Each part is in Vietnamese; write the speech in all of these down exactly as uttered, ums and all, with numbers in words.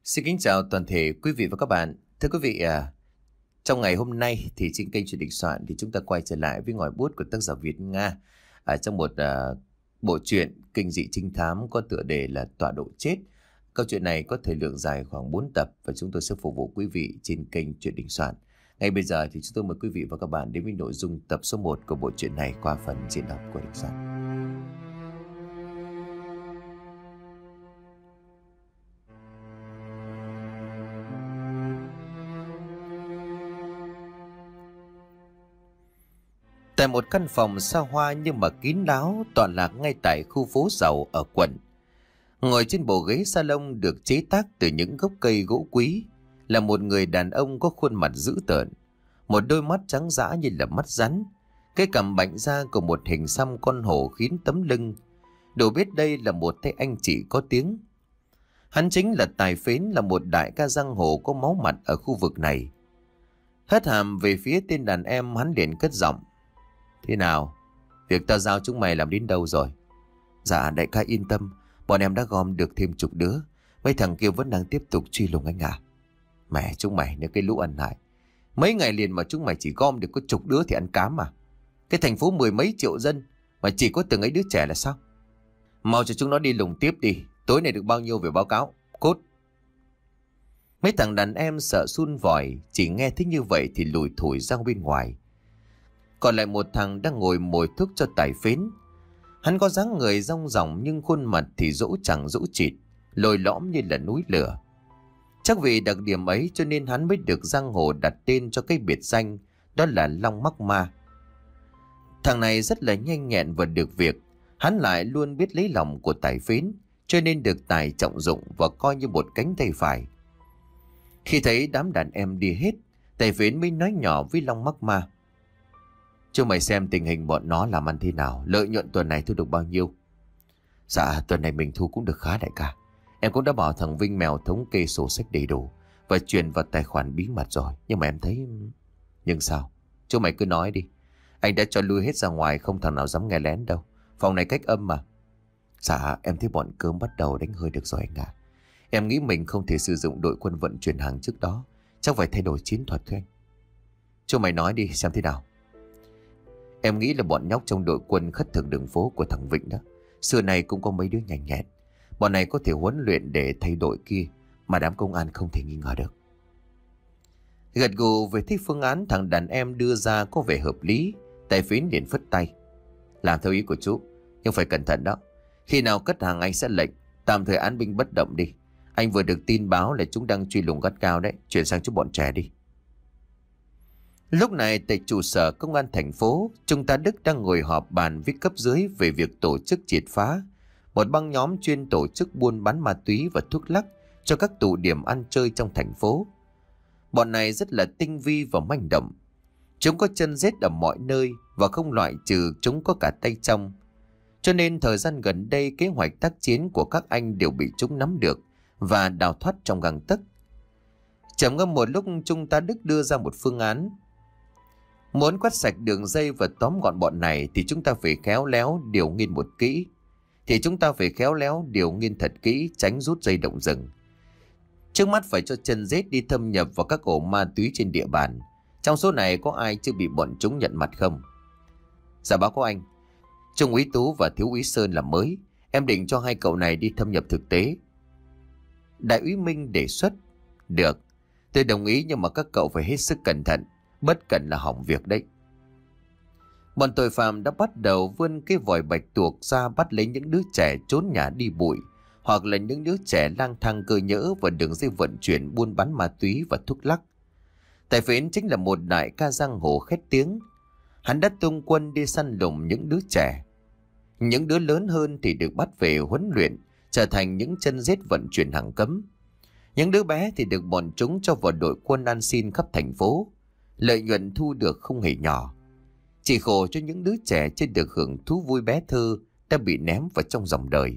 Xin kính chào toàn thể quý vị và các bạn. Thưa quý vị, à, trong ngày hôm nay thì trên kênh Chuyện Đình Soạn thì chúng ta quay trở lại với ngòi bút của tác giả Việt Nga à, trong một à, bộ truyện kinh dị trinh thám có tựa đề là Tọa độ chết. Câu chuyện này có thời lượng dài khoảng bốn tập và chúng tôi sẽ phục vụ quý vị trên kênh Chuyện Đình Soạn. Ngay bây giờ thì chúng tôi mời quý vị và các bạn đến với nội dung tập số một của bộ truyện này qua phần diễn đọc của Đình Soạn. Tại một căn phòng xa hoa nhưng mà kín đáo tọa lạc ngay tại khu phố giàu ở quận. Ngồi trên bộ ghế salon được chế tác từ những gốc cây gỗ quý là một người đàn ông có khuôn mặt dữ tợn, một đôi mắt trắng dã như là mắt rắn, cái cằm bạnh ra của một hình xăm con hổ khiến tấm lưng. Đủ biết đây là một tay anh chị có tiếng. Hắn chính là Tài Phến, là một đại ca giang hồ có máu mặt ở khu vực này. Hất hàm về phía tên đàn em, hắn liền cất giọng: "Thế nào? Việc tao giao chúng mày làm đến đâu rồi?" "Dạ đại ca yên tâm, bọn em đã gom được thêm chục đứa. Mấy thằng kia vẫn đang tiếp tục truy lùng anh à." "Mẹ chúng mày, nếu cái lũ ăn hại, mấy ngày liền mà chúng mày chỉ gom được có chục đứa thì ăn cám à? Cái thành phố mười mấy triệu dân mà chỉ có từng ấy đứa trẻ là sao? Mau cho chúng nó đi lùng tiếp đi. Tối nay được bao nhiêu về báo cáo. Cốt." Mấy thằng đàn em sợ sun vòi, chỉ nghe thấy như vậy thì lùi thủi ra bên ngoài. Còn lại một thằng đang ngồi mồi thuốc cho Tài Phến. Hắn có dáng người rong ròng nhưng khuôn mặt thì rũ chẳng rũ chịt, lồi lõm như là núi lửa. Chắc vì đặc điểm ấy cho nên hắn mới được giang hồ đặt tên cho cái biệt danh đó là Long Mắc Ma. Thằng này rất là nhanh nhẹn và được việc. Hắn lại luôn biết lấy lòng của Tài Phến, cho nên được Tài trọng dụng và coi như một cánh tay phải. Khi thấy đám đàn em đi hết, Tài Phến mới nói nhỏ với Long Mắc Ma: "Cho mày xem tình hình bọn nó làm ăn thế nào, lợi nhuận tuần này thu được bao nhiêu?" "Dạ tuần này mình thu cũng được khá đại ca. Em cũng đã bảo thằng Vinh Mèo thống kê sổ sách đầy đủ và chuyển vào tài khoản bí mật rồi. Nhưng mà em thấy..." "Nhưng sao? Chú mày cứ nói đi. Anh đã cho lui hết ra ngoài, không thằng nào dám nghe lén đâu. Phòng này cách âm mà." "Dạ em thấy bọn cơm bắt đầu đánh hơi được rồi anh à. Em nghĩ mình không thể sử dụng đội quân vận chuyển hàng trước đó. Chắc phải thay đổi chiến thuật thôi anh." "Chú mày nói đi xem thế nào." "Em nghĩ là bọn nhóc trong đội quân khất thực đường phố của thằng Vịnh đó, xưa này cũng có mấy đứa nhanh nhẹn. Bọn này có thể huấn luyện để thay đổi kia mà đám công an không thể nghi ngờ được." Gật gù về thích phương án thằng đàn em đưa ra có vẻ hợp lý, Tài Phến liền phất tay: "Làm theo ý của chú, nhưng phải cẩn thận đó. Khi nào cất hàng anh sẽ lệnh tạm thời án binh bất động đi. Anh vừa được tin báo là chúng đang truy lùng gắt cao đấy, chuyển sang cho bọn trẻ đi." Lúc này tại trụ sở công an thành phố, Trung tá Đức đang ngồi họp bàn với cấp dưới về việc tổ chức triệt phá một băng nhóm chuyên tổ chức buôn bán ma túy và thuốc lắc cho các tụ điểm ăn chơi trong thành phố. Bọn này rất là tinh vi và manh động. Chúng có chân rết ở mọi nơi và không loại trừ chúng có cả tay trong. Cho nên thời gian gần đây kế hoạch tác chiến của các anh đều bị chúng nắm được và đào thoát trong gang tấc. Trầm ngâm một lúc, Trung tá Đức đưa ra một phương án. Muốn quét sạch đường dây và tóm gọn bọn này thì chúng ta phải khéo léo điều nghiên một kỹ. Thì chúng ta phải khéo léo điều nghiên thật kỹ, tránh rút dây động rừng. Trước mắt phải cho chân rết đi thâm nhập vào các ổ ma túy trên địa bàn. Trong số này có ai chưa bị bọn chúng nhận mặt không?" "Dạ báo cáo anh, Trung úy Tú và thiếu úy Sơn là mới. Em định cho hai cậu này đi thâm nhập thực tế." Đại úy Minh đề xuất: "Được, tôi đồng ý, nhưng mà các cậu phải hết sức cẩn thận. Bất cẩn là hỏng việc đấy." Bọn tội phạm đã bắt đầu vươn cái vòi bạch tuộc ra bắt lấy những đứa trẻ trốn nhà đi bụi, hoặc là những đứa trẻ lang thang cơ nhỡ vào đường dây vận chuyển buôn bán ma túy và thuốc lắc. Tài Phến chính là một đại ca giang hồ khét tiếng. Hắn đã tung quân đi săn lùng những đứa trẻ. Những đứa lớn hơn thì được bắt về huấn luyện, trở thành những chân rết vận chuyển hàng cấm. Những đứa bé thì được bọn chúng cho vào đội quân ăn xin khắp thành phố. Lợi nhuận thu được không hề nhỏ. Chỉ khổ cho những đứa trẻ chưa được hưởng thú vui bé thơ đã bị ném vào trong dòng đời.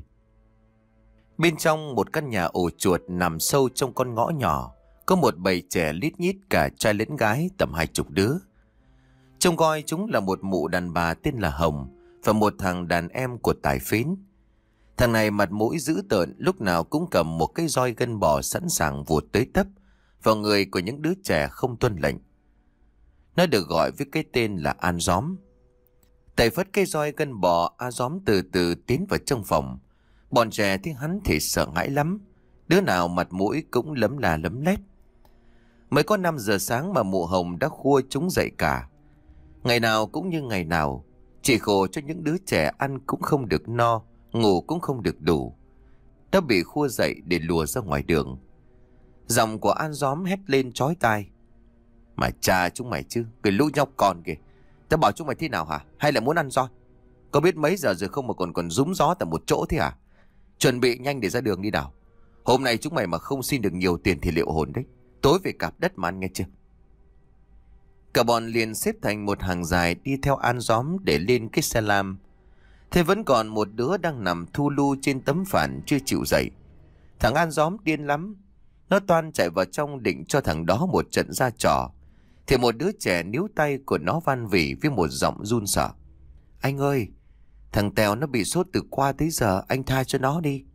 Bên trong một căn nhà ổ chuột nằm sâu trong con ngõ nhỏ, có một bầy trẻ lít nhít cả trai lẫn gái tầm hai chục đứa. Trông coi chúng là một mụ đàn bà tên là Hồng và một thằng đàn em của Tài Phến. Thằng này mặt mũi dữ tợn, lúc nào cũng cầm một cái roi gân bò sẵn sàng vụt tới tấp vào người của những đứa trẻ không tuân lệnh. Nó được gọi với cái tên là An Gióm. Tay phất cái roi gân bò, A Gióm từ từ tiến vào trong phòng. Bọn trẻ thấy hắn thì sợ hãi lắm, đứa nào mặt mũi cũng lấm là lấm lét. Mới có năm giờ sáng mà mụ Hồng đã khua chúng dậy cả. Ngày nào cũng như ngày nào, chỉ khổ cho những đứa trẻ ăn cũng không được no, ngủ cũng không được đủ. Đã bị khua dậy để lùa ra ngoài đường. Giọng của An Gióm hét lên chói tai. Mà cha chúng mày chứ, cái lũ nhóc con kìa. Tao bảo chúng mày thế nào hả? Hay là muốn ăn roi? Có biết mấy giờ rồi không mà còn còn rúm gió tại một chỗ thế hả? Chuẩn bị nhanh để ra đường đi nào. Hôm nay chúng mày mà không xin được nhiều tiền thì liệu hồn đấy. Tối về cạp đất mà ăn nghe chưa? Cả bọn liền xếp thành một hàng dài đi theo An Gióm để lên cái xe lam. Thế vẫn còn một đứa đang nằm thu lu trên tấm phản chưa chịu dậy. Thằng An Gióm điên lắm. Nó toan chạy vào trong định cho thằng đó một trận ra trò. Thì một đứa trẻ níu tay của nó van vỉ với một giọng run sợ. Anh ơi, thằng Tèo nó bị sốt từ qua tới giờ, anh tha cho nó đi.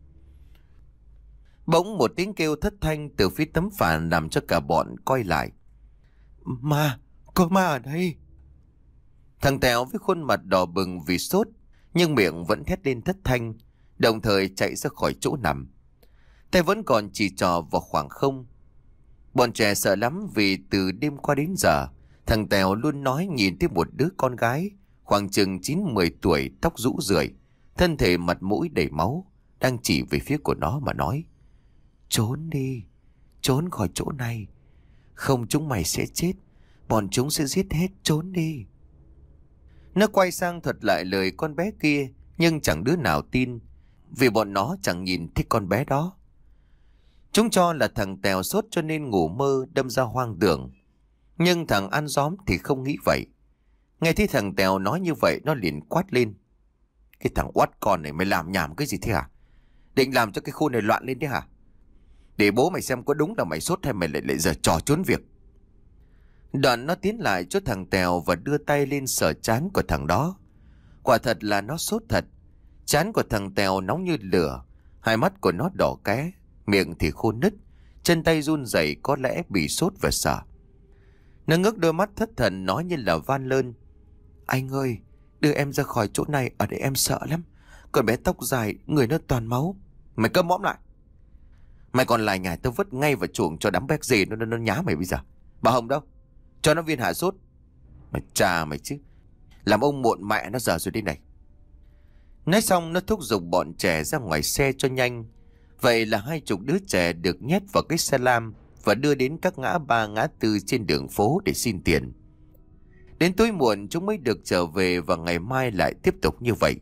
Bỗng một tiếng kêu thất thanh từ phía tấm phản làm cho cả bọn coi lại. Ma, có ma ở đây. Thằng Tèo với khuôn mặt đỏ bừng vì sốt, nhưng miệng vẫn thét lên thất thanh, đồng thời chạy ra khỏi chỗ nằm. Tay vẫn còn chỉ trò vào khoảng không. Bọn trẻ sợ lắm vì từ đêm qua đến giờ, thằng Tèo luôn nói nhìn thấy một đứa con gái khoảng chừng chín mười tuổi, tóc rũ rượi, thân thể mặt mũi đầy máu, đang chỉ về phía của nó mà nói. Trốn đi, trốn khỏi chỗ này. Không chúng mày sẽ chết, bọn chúng sẽ giết hết, trốn đi. Nó quay sang thuật lại lời con bé kia, nhưng chẳng đứa nào tin, vì bọn nó chẳng nhìn thấy con bé đó. Chúng cho là thằng Tèo sốt cho nên ngủ mơ đâm ra hoang tưởng. Nhưng thằng An Gióm thì không nghĩ vậy. Nghe thấy thằng Tèo nói như vậy, nó liền quát lên. Cái thằng oát con này mày làm nhảm cái gì thế hả? Định làm cho cái khu này loạn lên thế hả? Để bố mày xem có đúng là mày sốt hay mày lại lại giờ trò trốn việc. Đoạn nó tiến lại chỗ thằng Tèo và đưa tay lên sờ trán của thằng đó. Quả thật là nó sốt thật. Trán của thằng Tèo nóng như lửa, hai mắt của nó đỏ ké, miệng thì khô nứt, chân tay run rẩy, có lẽ bị sốt và sợ. Nó ngước đôi mắt thất thần nói như là van lơn. Anh ơi, đưa em ra khỏi chỗ này, ở đây em sợ lắm. Con bé tóc dài, người nó toàn máu. Mày câm mõm lại. Mày còn lại nhải tao vứt ngay vào chuồng cho đám béc dê nó, nó, nó nhá mày bây giờ. Bà Hồng đâu? Cho nó viên hạ sốt. Mày chà mày chứ. Làm ông muộn mẹ nó giờ rồi đi này. Nói xong nó thúc giục bọn trẻ ra ngoài xe cho nhanh. Vậy là hai chục đứa trẻ được nhét vào cái xe lam và đưa đến các ngã ba ngã tư trên đường phố để xin tiền. Đến tối muộn chúng mới được trở về và ngày mai lại tiếp tục như vậy.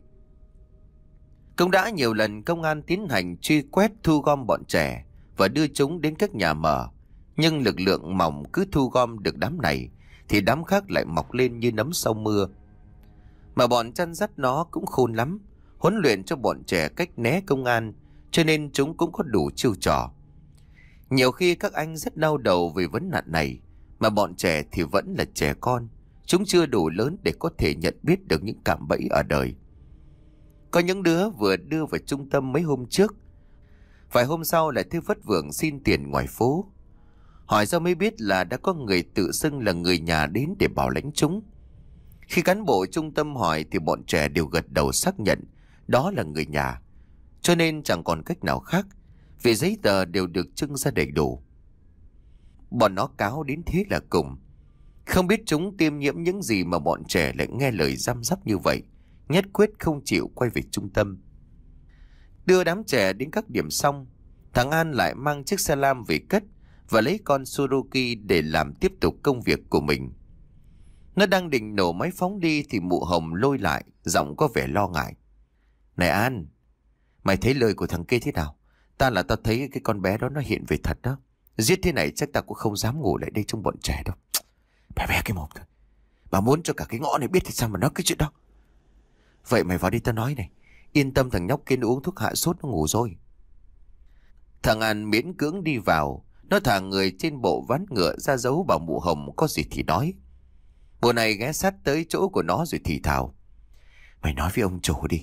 Cũng đã nhiều lần công an tiến hành truy quét thu gom bọn trẻ và đưa chúng đến các nhà mở. Nhưng lực lượng mỏng cứ thu gom được đám này thì đám khác lại mọc lên như nấm sau mưa. Mà bọn chăn dắt nó cũng khôn lắm, huấn luyện cho bọn trẻ cách né công an, cho nên chúng cũng có đủ chiêu trò. Nhiều khi các anh rất đau đầu về vấn nạn này, mà bọn trẻ thì vẫn là trẻ con. Chúng chưa đủ lớn để có thể nhận biết được những cạm bẫy ở đời. Có những đứa vừa đưa vào trung tâm mấy hôm trước, vài hôm sau lại thấy vất vưởng xin tiền ngoài phố. Hỏi ra mới biết là đã có người tự xưng là người nhà đến để bảo lãnh chúng. Khi cán bộ trung tâm hỏi thì bọn trẻ đều gật đầu xác nhận đó là người nhà. Cho nên chẳng còn cách nào khác, vì giấy tờ đều được trưng ra đầy đủ. Bọn nó cáo đến thế là cùng. Không biết chúng tiêm nhiễm những gì mà bọn trẻ lại nghe lời răm rắp như vậy, nhất quyết không chịu quay về trung tâm. Đưa đám trẻ đến các điểm xong, thằng An lại mang chiếc xe lam về cất và lấy con Suzuki để làm tiếp tục công việc của mình. Nó đang định nổ máy phóng đi thì mụ Hồng lôi lại, giọng có vẻ lo ngại. Này An, mày thấy lời của thằng kia thế nào? Ta là tao thấy cái con bé đó nó hiện về thật đó. Giết thế này chắc ta cũng không dám ngủ lại đây trong bọn trẻ đâu. Bé bé cái mồm thôi. Bà muốn cho cả cái ngõ này biết thì sao mà nói cái chuyện đó. Vậy mày vào đi tao nói này. Yên tâm, thằng nhóc kia nó uống thuốc hạ sốt nó ngủ rồi. Thằng An miễn cưỡng đi vào. Nó thả người trên bộ ván ngựa ra dấu bảo mụ Hồng có gì thì nói. Bộ này ghé sát tới chỗ của nó rồi thì thào. Mày nói với ông chủ đi.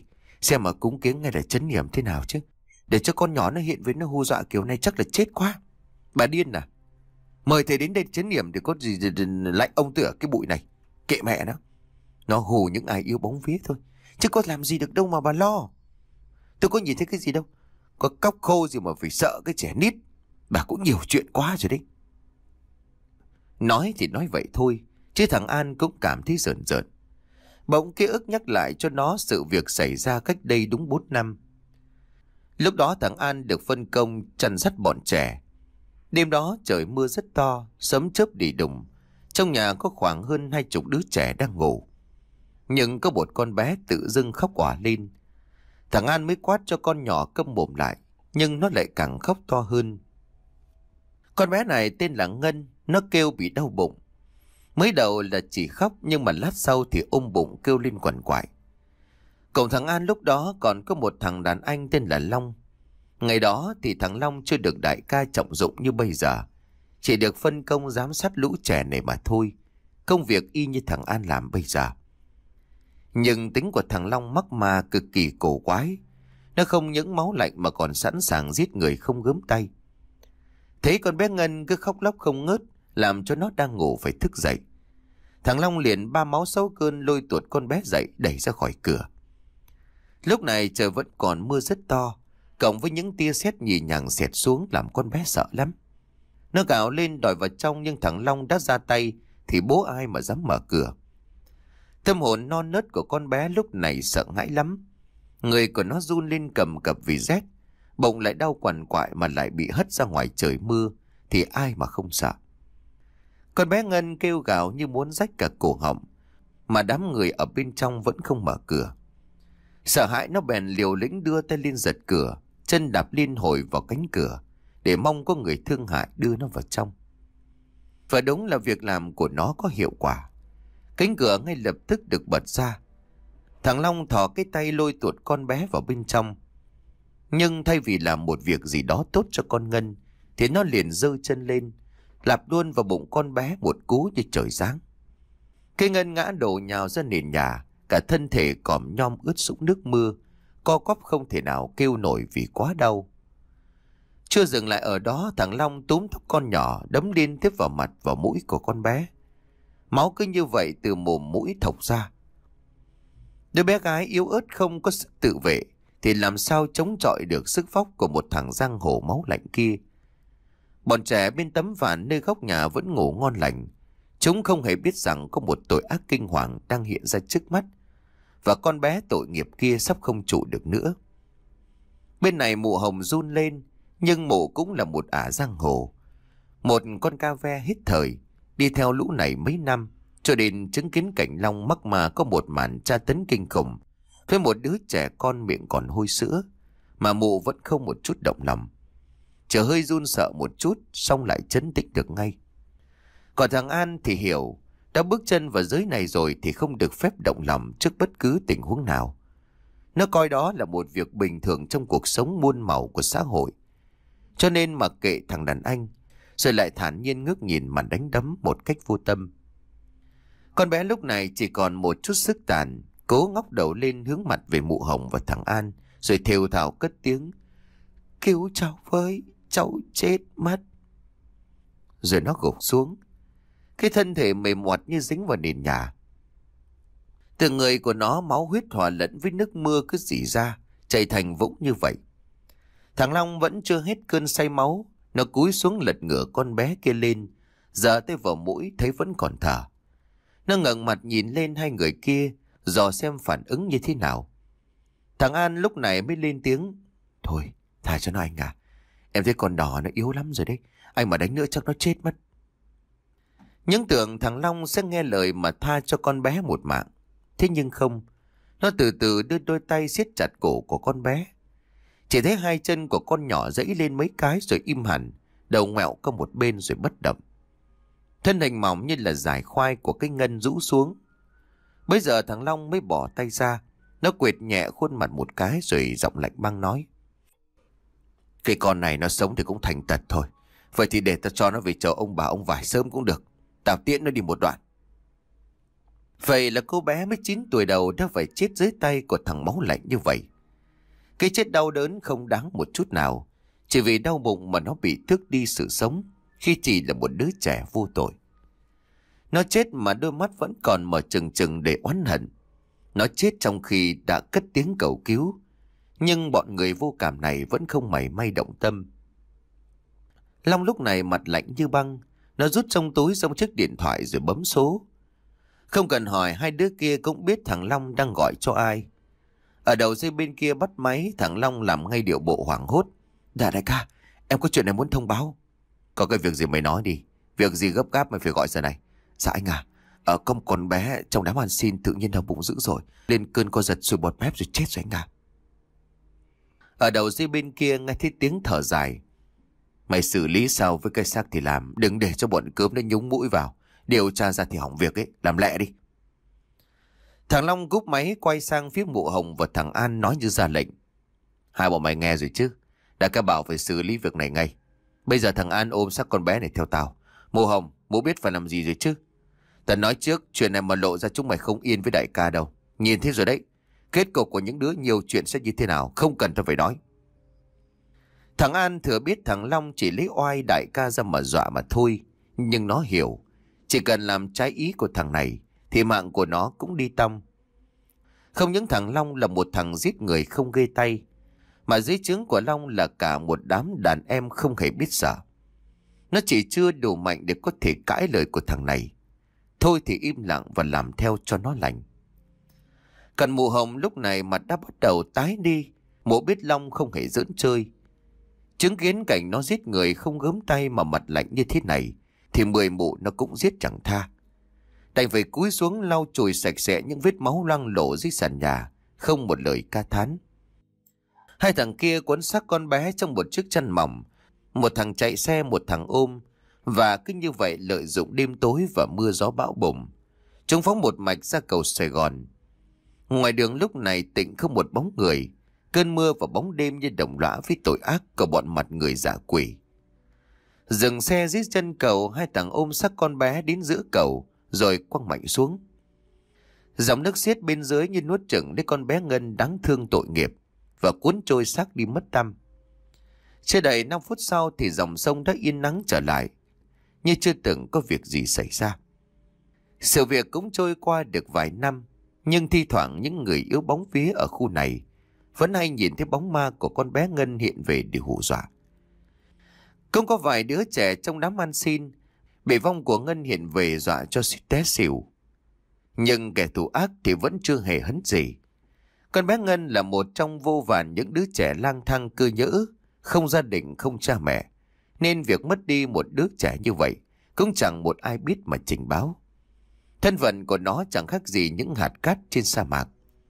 xem mà cúng kiếng ngay là trấn yểm thế nào chứ. Để cho con nhỏ nó hiện với nó hù dọa kiểu này chắc là chết quá. Bà điên à? Mời thầy đến đây trấn yểm thì có gì lạnh ông tựa cái bụi này. Kệ mẹ nó. Nó hù những ai yêu bóng vía thôi, chứ có làm gì được đâu mà bà lo. Tôi có nhìn thấy cái gì đâu. Có cóc khô gì mà phải sợ cái trẻ nít. Bà cũng nhiều chuyện quá rồi đấy. Nói thì nói vậy thôi, chứ thằng An cũng cảm thấy rợn rợn. Bỗng ký ức nhắc lại cho nó sự việc xảy ra cách đây đúng bốn năm. Lúc đó thằng An được phân công chăn dắt bọn trẻ. Đêm đó trời mưa rất to, sấm chớp đì đùng. Trong nhà có khoảng hơn hai chục đứa trẻ đang ngủ. Nhưng có một con bé tự dưng khóc òa lên. Thằng An mới quát cho con nhỏ câm mồm lại, nhưng nó lại càng khóc to hơn. Con bé này tên là Ngân, nó kêu bị đau bụng. Mới đầu là chỉ khóc, nhưng mà lát sau thì ôm bụng kêu lên quằn quại. Cậu thằng An lúc đó còn có một thằng đàn anh tên là Long. Ngày đó thì thằng Long chưa được đại ca trọng dụng như bây giờ, chỉ được phân công giám sát lũ trẻ này mà thôi. Công việc y như thằng An làm bây giờ. Nhưng tính của thằng Long mắc ma cực kỳ cổ quái. Nó không những máu lạnh mà còn sẵn sàng giết người không gớm tay. Thấy con bé Ngân cứ khóc lóc không ngớt, làm cho nó đang ngủ phải thức dậy. Thằng Long liền ba máu sáu cơn lôi tuột con bé dậy đẩy ra khỏi cửa. Lúc này trời vẫn còn mưa rất to, cộng với những tia sét nhì nhằng xẹt xuống làm con bé sợ lắm. Nó gào lên đòi vào trong, nhưng thằng Long đã ra tay thì bố ai mà dám mở cửa. Tâm hồn non nớt của con bé lúc này sợ hãi lắm. Người của nó run lên cầm cập vì rét, bụng lại đau quằn quại mà lại bị hất ra ngoài trời mưa, thì ai mà không sợ. Con bé Ngân kêu gào như muốn rách cả cổ họng, mà đám người ở bên trong vẫn không mở cửa. Sợ hãi nó bèn liều lĩnh đưa tay lên giật cửa, chân đạp liên hồi vào cánh cửa, để mong có người thương hại đưa nó vào trong. Và đúng là việc làm của nó có hiệu quả. Cánh cửa ngay lập tức được bật ra. Thằng Long thò cái tay lôi tuột con bé vào bên trong. Nhưng thay vì làm một việc gì đó tốt cho con Ngân, thì nó liền giơ chân lên, lặp luôn vào bụng con bé một cú như trời giáng. Cái Ngân ngã đổ nhào ra nền nhà, cả thân thể còm nhom ướt sũng nước mưa, co quắp không thể nào kêu nổi vì quá đau. Chưa dừng lại ở đó, thằng Long túm tóc con nhỏ đấm liên tiếp vào mặt vào mũi của con bé. Máu cứ như vậy từ mồm mũi thộc ra. Đứa bé gái yếu ớt không có sức tự vệ thì làm sao chống chọi được sức vóc của một thằng giang hồ máu lạnh kia. Bọn trẻ bên tấm ván nơi góc nhà vẫn ngủ ngon lành. Chúng không hề biết rằng có một tội ác kinh hoàng đang hiện ra trước mắt, và con bé tội nghiệp kia sắp không trụ được nữa. Bên này mụ Hồng run lên, nhưng mụ cũng là một ả giang hồ, một con ca ve hết thời, đi theo lũ này mấy năm, cho đến chứng kiến cảnh Long mắc mà có một màn tra tấn kinh khủng với một đứa trẻ con miệng còn hôi sữa, mà mụ vẫn không một chút động lòng. Chỉ hơi run sợ một chút, xong lại trấn tĩnh được ngay. Còn thằng An thì hiểu, đã bước chân vào giới này rồi thì không được phép động lòng trước bất cứ tình huống nào. Nó coi đó là một việc bình thường trong cuộc sống muôn màu của xã hội. Cho nên mặc kệ thằng đàn anh, rồi lại thản nhiên ngước nhìn màn đánh đấm một cách vô tâm. Con bé lúc này chỉ còn một chút sức tàn, cố ngóc đầu lên hướng mặt về mụ Hồng và thằng An, rồi thều thào cất tiếng: "Cứu cháu với, cháu chết mất." Rồi nó gục xuống, cái thân thể mềm moặt như dính vào nền nhà. Từ người của nó máu huyết hòa lẫn với nước mưa cứ rỉ ra, chảy thành vũng như vậy. Thằng Long vẫn chưa hết cơn say máu, nó cúi xuống lật ngửa con bé kia lên, giở tay vào mũi thấy vẫn còn thở. Nó ngẩng mặt nhìn lên hai người kia, dò xem phản ứng như thế nào. Thằng An lúc này mới lên tiếng: "Thôi, thả cho nó anh à. Em thấy con đỏ nó yếu lắm rồi đấy. Anh mà đánh nữa chắc nó chết mất." Những tưởng thằng Long sẽ nghe lời mà tha cho con bé một mạng. Thế nhưng không. Nó từ từ đưa đôi tay siết chặt cổ của con bé. Chỉ thấy hai chân của con nhỏ giãy lên mấy cái rồi im hẳn, đầu ngoẹo qua một bên rồi bất động. Thân hình mỏng như là dải khoai của cái Ngân rũ xuống. Bây giờ thằng Long mới bỏ tay ra. Nó quệt nhẹ khuôn mặt một cái rồi giọng lạnh băng nói: "Cái con này nó sống thì cũng thành tật thôi. Vậy thì để ta cho nó về chầu ông bà ông vải sớm cũng được. Tao tiễn nó đi một đoạn." Vậy là cô bé mới chín tuổi đầu đã phải chết dưới tay của thằng máu lạnh như vậy. Cái chết đau đớn không đáng một chút nào, chỉ vì đau bụng mà nó bị tước đi sự sống khi chỉ là một đứa trẻ vô tội. Nó chết mà đôi mắt vẫn còn mở trừng trừng để oán hận. Nó chết trong khi đã cất tiếng cầu cứu, nhưng bọn người vô cảm này vẫn không mảy may động tâm. Long lúc này mặt lạnh như băng. Nó rút trong túi xong chiếc điện thoại rồi bấm số. Không cần hỏi, hai đứa kia cũng biết thằng Long đang gọi cho ai. Ở đầu dây bên kia bắt máy, thằng Long làm ngay điệu bộ hoảng hốt. Dạ đại ca, em có chuyện này muốn thông báo. Có cái việc gì mày nói đi. Việc gì gấp gáp mày phải gọi giờ này. Dạ anh à, ở công con bé trong đám ăn xin tự nhiên đau bụng dữ rồi, lên cơn co giật sùi bọt mép rồi chết rồi anh à. Ở đầu dây bên kia nghe thấy tiếng thở dài. Mày xử lý sao với cây xác thì làm, đừng để cho bọn cướp nó nhúng mũi vào. Điều tra ra thì hỏng việc ấy, làm lẹ đi. Thằng Long cúp máy quay sang phía mụ Hồng và thằng An nói như ra lệnh. Hai bọn mày nghe rồi chứ, đã ca bảo phải xử lý việc này ngay. Bây giờ thằng An ôm xác con bé này theo tao. Mụ Hồng, mụ biết phải làm gì rồi chứ. Tao nói trước, chuyện này mà lộ ra chúng mày không yên với đại ca đâu. Nhìn thế rồi đấy, kết cục của những đứa nhiều chuyện sẽ như thế nào, không cần tao phải nói. Thằng An thừa biết thằng Long chỉ lấy oai đại ca ra mà dọa mà thôi. Nhưng nó hiểu, chỉ cần làm trái ý của thằng này thì mạng của nó cũng đi tăm. Không những thằng Long là một thằng giết người không ghê tay, mà dưới trướng của Long là cả một đám đàn em không hề biết sợ. Nó chỉ chưa đủ mạnh để có thể cãi lời của thằng này. Thôi thì im lặng và làm theo cho nó lành. Còn mụ Hồng lúc này mặt đã bắt đầu tái đi. Mụ biết Long không hề giỡn chơi. Chứng kiến cảnh nó giết người không gớm tay mà mặt lạnh như thế này, thì mười mụ nó cũng giết chẳng tha. Đành phải cúi xuống lau chùi sạch sẽ những vết máu loang lổ dưới sàn nhà, không một lời ca thán. Hai thằng kia cuốn xác con bé trong một chiếc chăn mỏng. Một thằng chạy xe, một thằng ôm. Và cứ như vậy lợi dụng đêm tối và mưa gió bão bùng, chúng phóng một mạch ra cầu Sài Gòn. Ngoài đường lúc này tịnh không một bóng người. Cơn mưa và bóng đêm như đồng lõa với tội ác của bọn mặt người dạ quỷ. Dừng xe dưới chân cầu, hai thằng ôm xác con bé đến giữa cầu rồi quăng mạnh xuống. Dòng nước xiết bên dưới như nuốt chửng lấy con bé Ngân đáng thương tội nghiệp và cuốn trôi xác đi mất tăm. Chưa đầy năm phút sau thì dòng sông đã yên nắng trở lại, như chưa từng có việc gì xảy ra. Sự việc cũng trôi qua được vài năm, nhưng thi thoảng những người yếu bóng vía ở khu này vẫn hay nhìn thấy bóng ma của con bé Ngân hiện về để hù dọa. Cũng có vài đứa trẻ trong đám ăn xin bị vong của Ngân hiện về dọa cho suýt té xỉu. Nhưng kẻ thù ác thì vẫn chưa hề hấn gì. Con bé Ngân là một trong vô vàn những đứa trẻ lang thang cơ nhỡ, không gia đình, không cha mẹ, nên việc mất đi một đứa trẻ như vậy cũng chẳng một ai biết mà trình báo. Thân phận của nó chẳng khác gì những hạt cát trên sa mạc.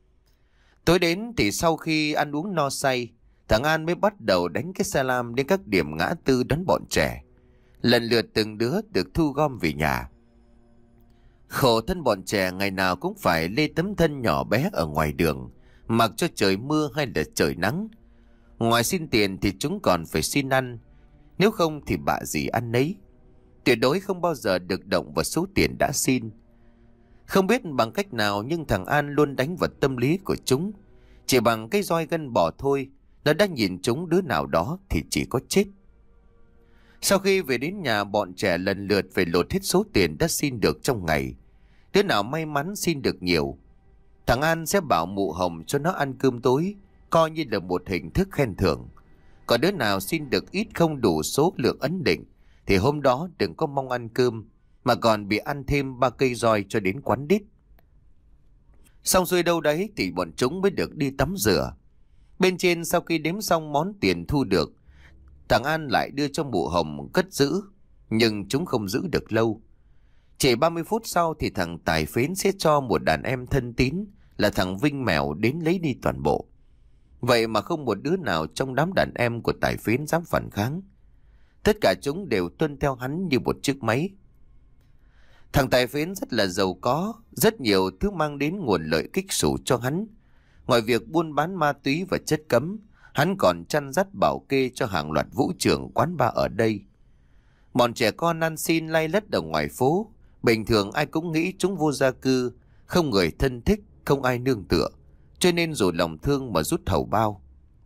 Tối đến thì sau khi ăn uống no say, thằng An mới bắt đầu đánh cái xe lam đến các điểm ngã tư đón bọn trẻ. Lần lượt từng đứa được thu gom về nhà. Khổ thân bọn trẻ ngày nào cũng phải lê tấm thân nhỏ bé ở ngoài đường, mặc cho trời mưa hay là trời nắng. Ngoài xin tiền thì chúng còn phải xin ăn, nếu không thì bạ gì ăn nấy. Tuyệt đối không bao giờ được động vào số tiền đã xin. Không biết bằng cách nào nhưng thằng An luôn đánh vào tâm lý của chúng. Chỉ bằng cái roi gân bò thôi, nó đã nhìn chúng đứa nào đó thì chỉ có chết. Sau khi về đến nhà, bọn trẻ lần lượt phải lột hết số tiền đã xin được trong ngày. Đứa nào may mắn xin được nhiều, thằng An sẽ bảo mụ Hồng cho nó ăn cơm tối, coi như là một hình thức khen thưởng. Còn đứa nào xin được ít không đủ số lượng ấn định thì hôm đó đừng có mong ăn cơm, mà còn bị ăn thêm ba cây roi cho đến quán đít. Xong xuôi đâu đấy thì bọn chúng mới được đi tắm rửa. Bên trên sau khi đếm xong món tiền thu được, thằng An lại đưa cho mụ Hồng cất giữ, nhưng chúng không giữ được lâu. Chỉ ba mươi phút sau thì thằng Tài Phến sẽ cho một đàn em thân tín là thằng Vinh Mèo đến lấy đi toàn bộ. Vậy mà không một đứa nào trong đám đàn em của Tài Phến dám phản kháng. Tất cả chúng đều tuân theo hắn như một chiếc máy. Thằng Tài Phến rất là giàu có, rất nhiều thứ mang đến nguồn lợi kích xù cho hắn. Ngoài việc buôn bán ma túy và chất cấm, hắn còn chăn dắt bảo kê cho hàng loạt vũ trường quán bar ở đây. Bọn trẻ con ăn xin lay lất ở ngoài phố, bình thường ai cũng nghĩ chúng vô gia cư, không người thân thích, không ai nương tựa, cho nên rồi lòng thương mà rút hầu bao.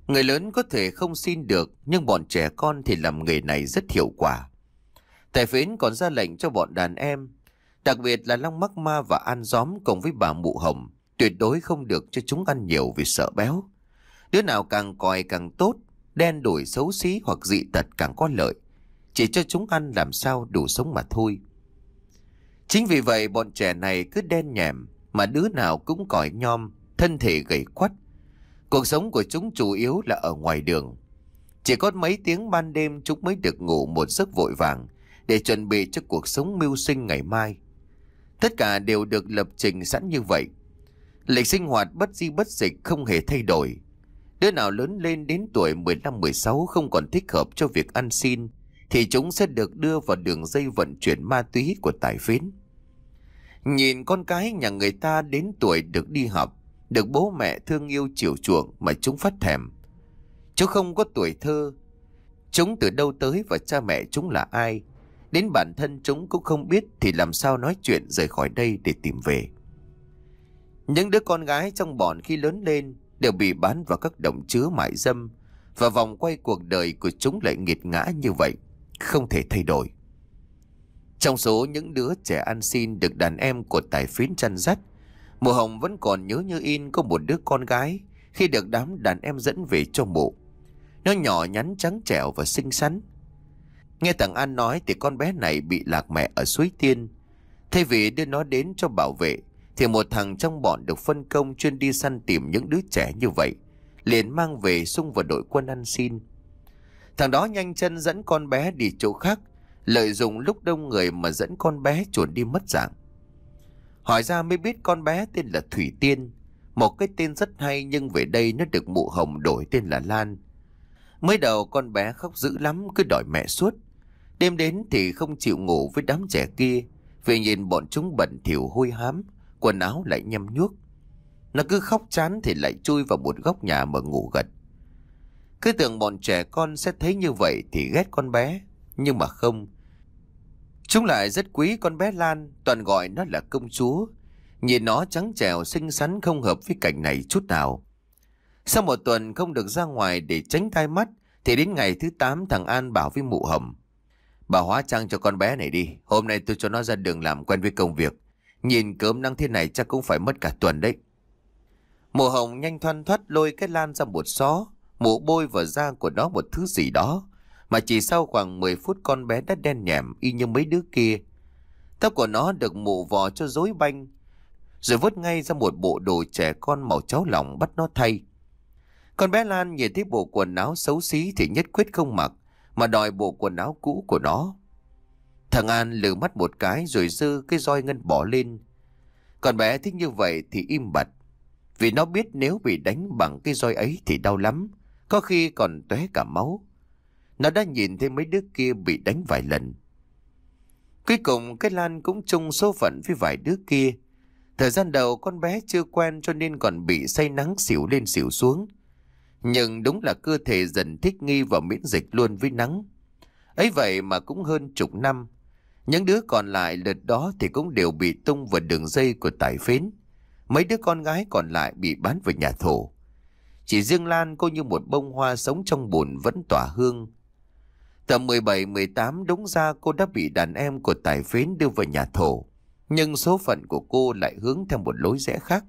Người lớn có thể không xin được, nhưng bọn trẻ con thì làm nghề này rất hiệu quả. Tài phến còn ra lệnh cho bọn đàn em, đặc biệt là Long Mắc Ma và An Gióm cùng với bà Mụ Hồng, tuyệt đối không được cho chúng ăn nhiều vì sợ béo. Đứa nào càng còi càng tốt, đen đủi xấu xí hoặc dị tật càng có lợi. Chỉ cho chúng ăn làm sao đủ sống mà thôi. Chính vì vậy bọn trẻ này cứ đen nhẻm, mà đứa nào cũng còi nhom, thân thể gầy quắt. Cuộc sống của chúng chủ yếu là ở ngoài đường. Chỉ có mấy tiếng ban đêm chúng mới được ngủ một giấc vội vàng để chuẩn bị cho cuộc sống mưu sinh ngày mai. Tất cả đều được lập trình sẵn như vậy. Lịch sinh hoạt bất di bất dịch không hề thay đổi. Đứa nào lớn lên đến tuổi mười lăm mười sáu không còn thích hợp cho việc ăn xin thì chúng sẽ được đưa vào đường dây vận chuyển ma túy của Tài Phến. Nhìn con cái nhà người ta đến tuổi được đi học, được bố mẹ thương yêu chiều chuộng mà chúng phát thèm. Chúng không có tuổi thơ. Chúng từ đâu tới và cha mẹ chúng là ai? Đến bản thân chúng cũng không biết thì làm sao nói chuyện rời khỏi đây để tìm về. Những đứa con gái trong bọn khi lớn lên đều bị bán vào các động chứa mại dâm, và vòng quay cuộc đời của chúng lại nghiệt ngã như vậy, không thể thay đổi. Trong số những đứa trẻ ăn xin được đàn em của Tài Phến chăn dắt, Mụ Hồng vẫn còn nhớ như in có một đứa con gái khi được đám đàn em dẫn về cho mụ. Nó nhỏ nhắn trắng trẻo và xinh xắn. Nghe thằng An nói thì con bé này bị lạc mẹ ở Suối Tiên. Thay vì đưa nó đến cho bảo vệ thì một thằng trong bọn được phân công chuyên đi săn tìm những đứa trẻ như vậy, liền mang về xung vào đội quân ăn xin. Thằng đó nhanh chân dẫn con bé đi chỗ khác, lợi dụng lúc đông người mà dẫn con bé chuồn đi mất dạng. Hỏi ra mới biết con bé tên là Thủy Tiên, một cái tên rất hay, nhưng về đây nó được Mụ Hồng đổi tên là Lan. Mới đầu con bé khóc dữ lắm, cứ đòi mẹ suốt. Đêm đến thì không chịu ngủ với đám trẻ kia, vì nhìn bọn chúng bẩn thỉu hôi hám, quần áo lại nhăm nhuốc. Nó cứ khóc chán thì lại chui vào một góc nhà mà ngủ gật. Cứ tưởng bọn trẻ con sẽ thấy như vậy thì ghét con bé, nhưng mà không. Chúng lại rất quý con bé Lan, toàn gọi nó là công chúa. Nhìn nó trắng trẻo xinh xắn không hợp với cảnh này chút nào. Sau một tuần không được ra ngoài để tránh tai mắt thì đến ngày thứ tám thằng An bảo với Mụ Hồng: "Bà hóa trang cho con bé này đi, hôm nay tôi cho nó ra đường làm quen với công việc. Nhìn cớm nắng thế này chắc cũng phải mất cả tuần đấy." Mụ Hồng nhanh thoăn thoắt lôi cái Lan ra một xó, mụ bôi vào da của nó một thứ gì đó, mà chỉ sau khoảng mười phút con bé đã đen nhẻm y như mấy đứa kia. Tóc của nó được mụ vò cho rối banh, rồi vứt ngay ra một bộ đồ trẻ con màu cháo lòng bắt nó thay. Con bé Lan nhìn thấy bộ quần áo xấu xí thì nhất quyết không mặc, mà đòi bộ quần áo cũ của nó. Thằng An lừ mắt một cái rồi giơ cái roi ngân bỏ lên. Con bé thích như vậy thì im bặt, vì nó biết nếu bị đánh bằng cái roi ấy thì đau lắm, có khi còn tóe cả máu. Nó đã nhìn thấy mấy đứa kia bị đánh vài lần. Cuối cùng cái Lan cũng chung số phận với vài đứa kia. Thời gian đầu con bé chưa quen cho nên còn bị say nắng xỉu lên xỉu xuống. Nhưng đúng là cơ thể dần thích nghi và miễn dịch luôn với nắng. Ấy vậy mà cũng hơn chục năm, những đứa còn lại lượt đó thì cũng đều bị tung vào đường dây của Tài Phến. Mấy đứa con gái còn lại bị bán vào nhà thổ. Chỉ riêng Lan cô như một bông hoa sống trong bùn vẫn tỏa hương. Tầm mười bảy mười tám đúng ra cô đã bị đàn em của Tài Phến đưa vào nhà thổ, nhưng số phận của cô lại hướng theo một lối rẽ khác.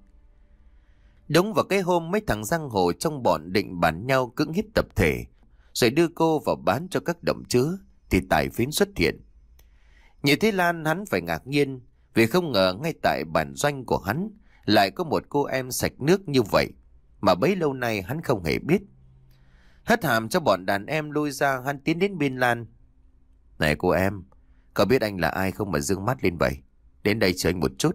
Đúng vào cái hôm mấy thằng giang hồ trong bọn định bàn nhau cưỡng hiếp tập thể, rồi đưa cô vào bán cho các động chứa, thì Tài Phến xuất hiện. Nhìn thấy Lan hắn phải ngạc nhiên, vì không ngờ ngay tại bản doanh của hắn lại có một cô em sạch nước như vậy, mà bấy lâu nay hắn không hề biết. Hất hàm cho bọn đàn em lui ra, hắn tiến đến bên Lan. "Này cô em, có biết anh là ai không mà dương mắt lên vậy? Đến đây chờ anh một chút."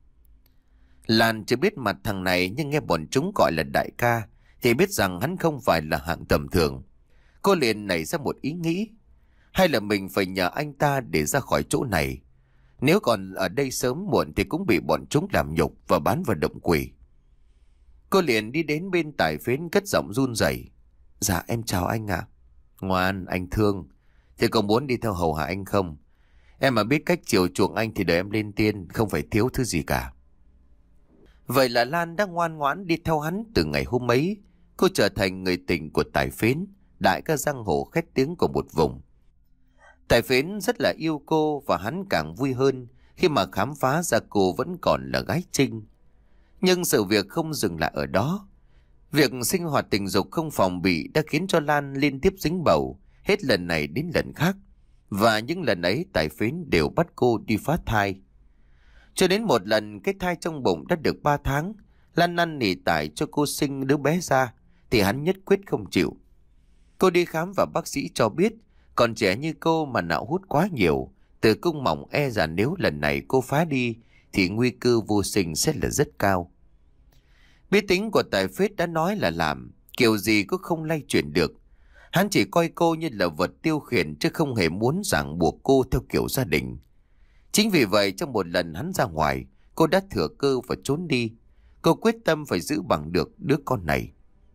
Lan chưa biết mặt thằng này, nhưng nghe bọn chúng gọi là đại ca thì biết rằng hắn không phải là hạng tầm thường. Cô liền nảy ra một ý nghĩ, hay là mình phải nhờ anh ta để ra khỏi chỗ này. Nếu còn ở đây sớm muộn thì cũng bị bọn chúng làm nhục và bán vào động quỷ. Cô liền đi đến bên Tài Phến cất giọng run rẩy. "Dạ em chào anh ạ." "Ngoan, anh thương. Thì có muốn đi theo hầu hạ anh không? Em mà biết cách chiều chuộng anh thì đời em lên tiên, không phải thiếu thứ gì cả." Vậy là Lan đã ngoan ngoãn đi theo hắn từ ngày hôm ấy. Cô trở thành người tình của Tài Phiến, đại ca giang hồ khét tiếng của một vùng. Tài Phiến rất là yêu cô và hắn càng vui hơn khi mà khám phá ra cô vẫn còn là gái trinh. Nhưng sự việc không dừng lại ở đó. Việc sinh hoạt tình dục không phòng bị đã khiến cho Lan liên tiếp dính bầu, hết lần này đến lần khác. Và những lần ấy Tài Phiến đều bắt cô đi phá thai. Cho đến một lần cái thai trong bụng đã được ba tháng, Lan năn nỉ Tài cho cô sinh đứa bé ra, thì hắn nhất quyết không chịu. Cô đi khám và bác sĩ cho biết, còn trẻ như cô mà nạo hút quá nhiều, tử cung mỏng, e rằng nếu lần này cô phá đi thì nguy cơ vô sinh sẽ là rất cao. Biết tính của Tài Phết đã nói là làm, kiểu gì cũng không lay chuyển được. Hắn chỉ coi cô như là vật tiêu khiển chứ không hề muốn ràng buộc cô theo kiểu gia đình. Chính vì vậy trong một lần hắn ra ngoài, cô đã thừa cơ và trốn đi. Cô quyết tâm phải giữ bằng được đứa con này.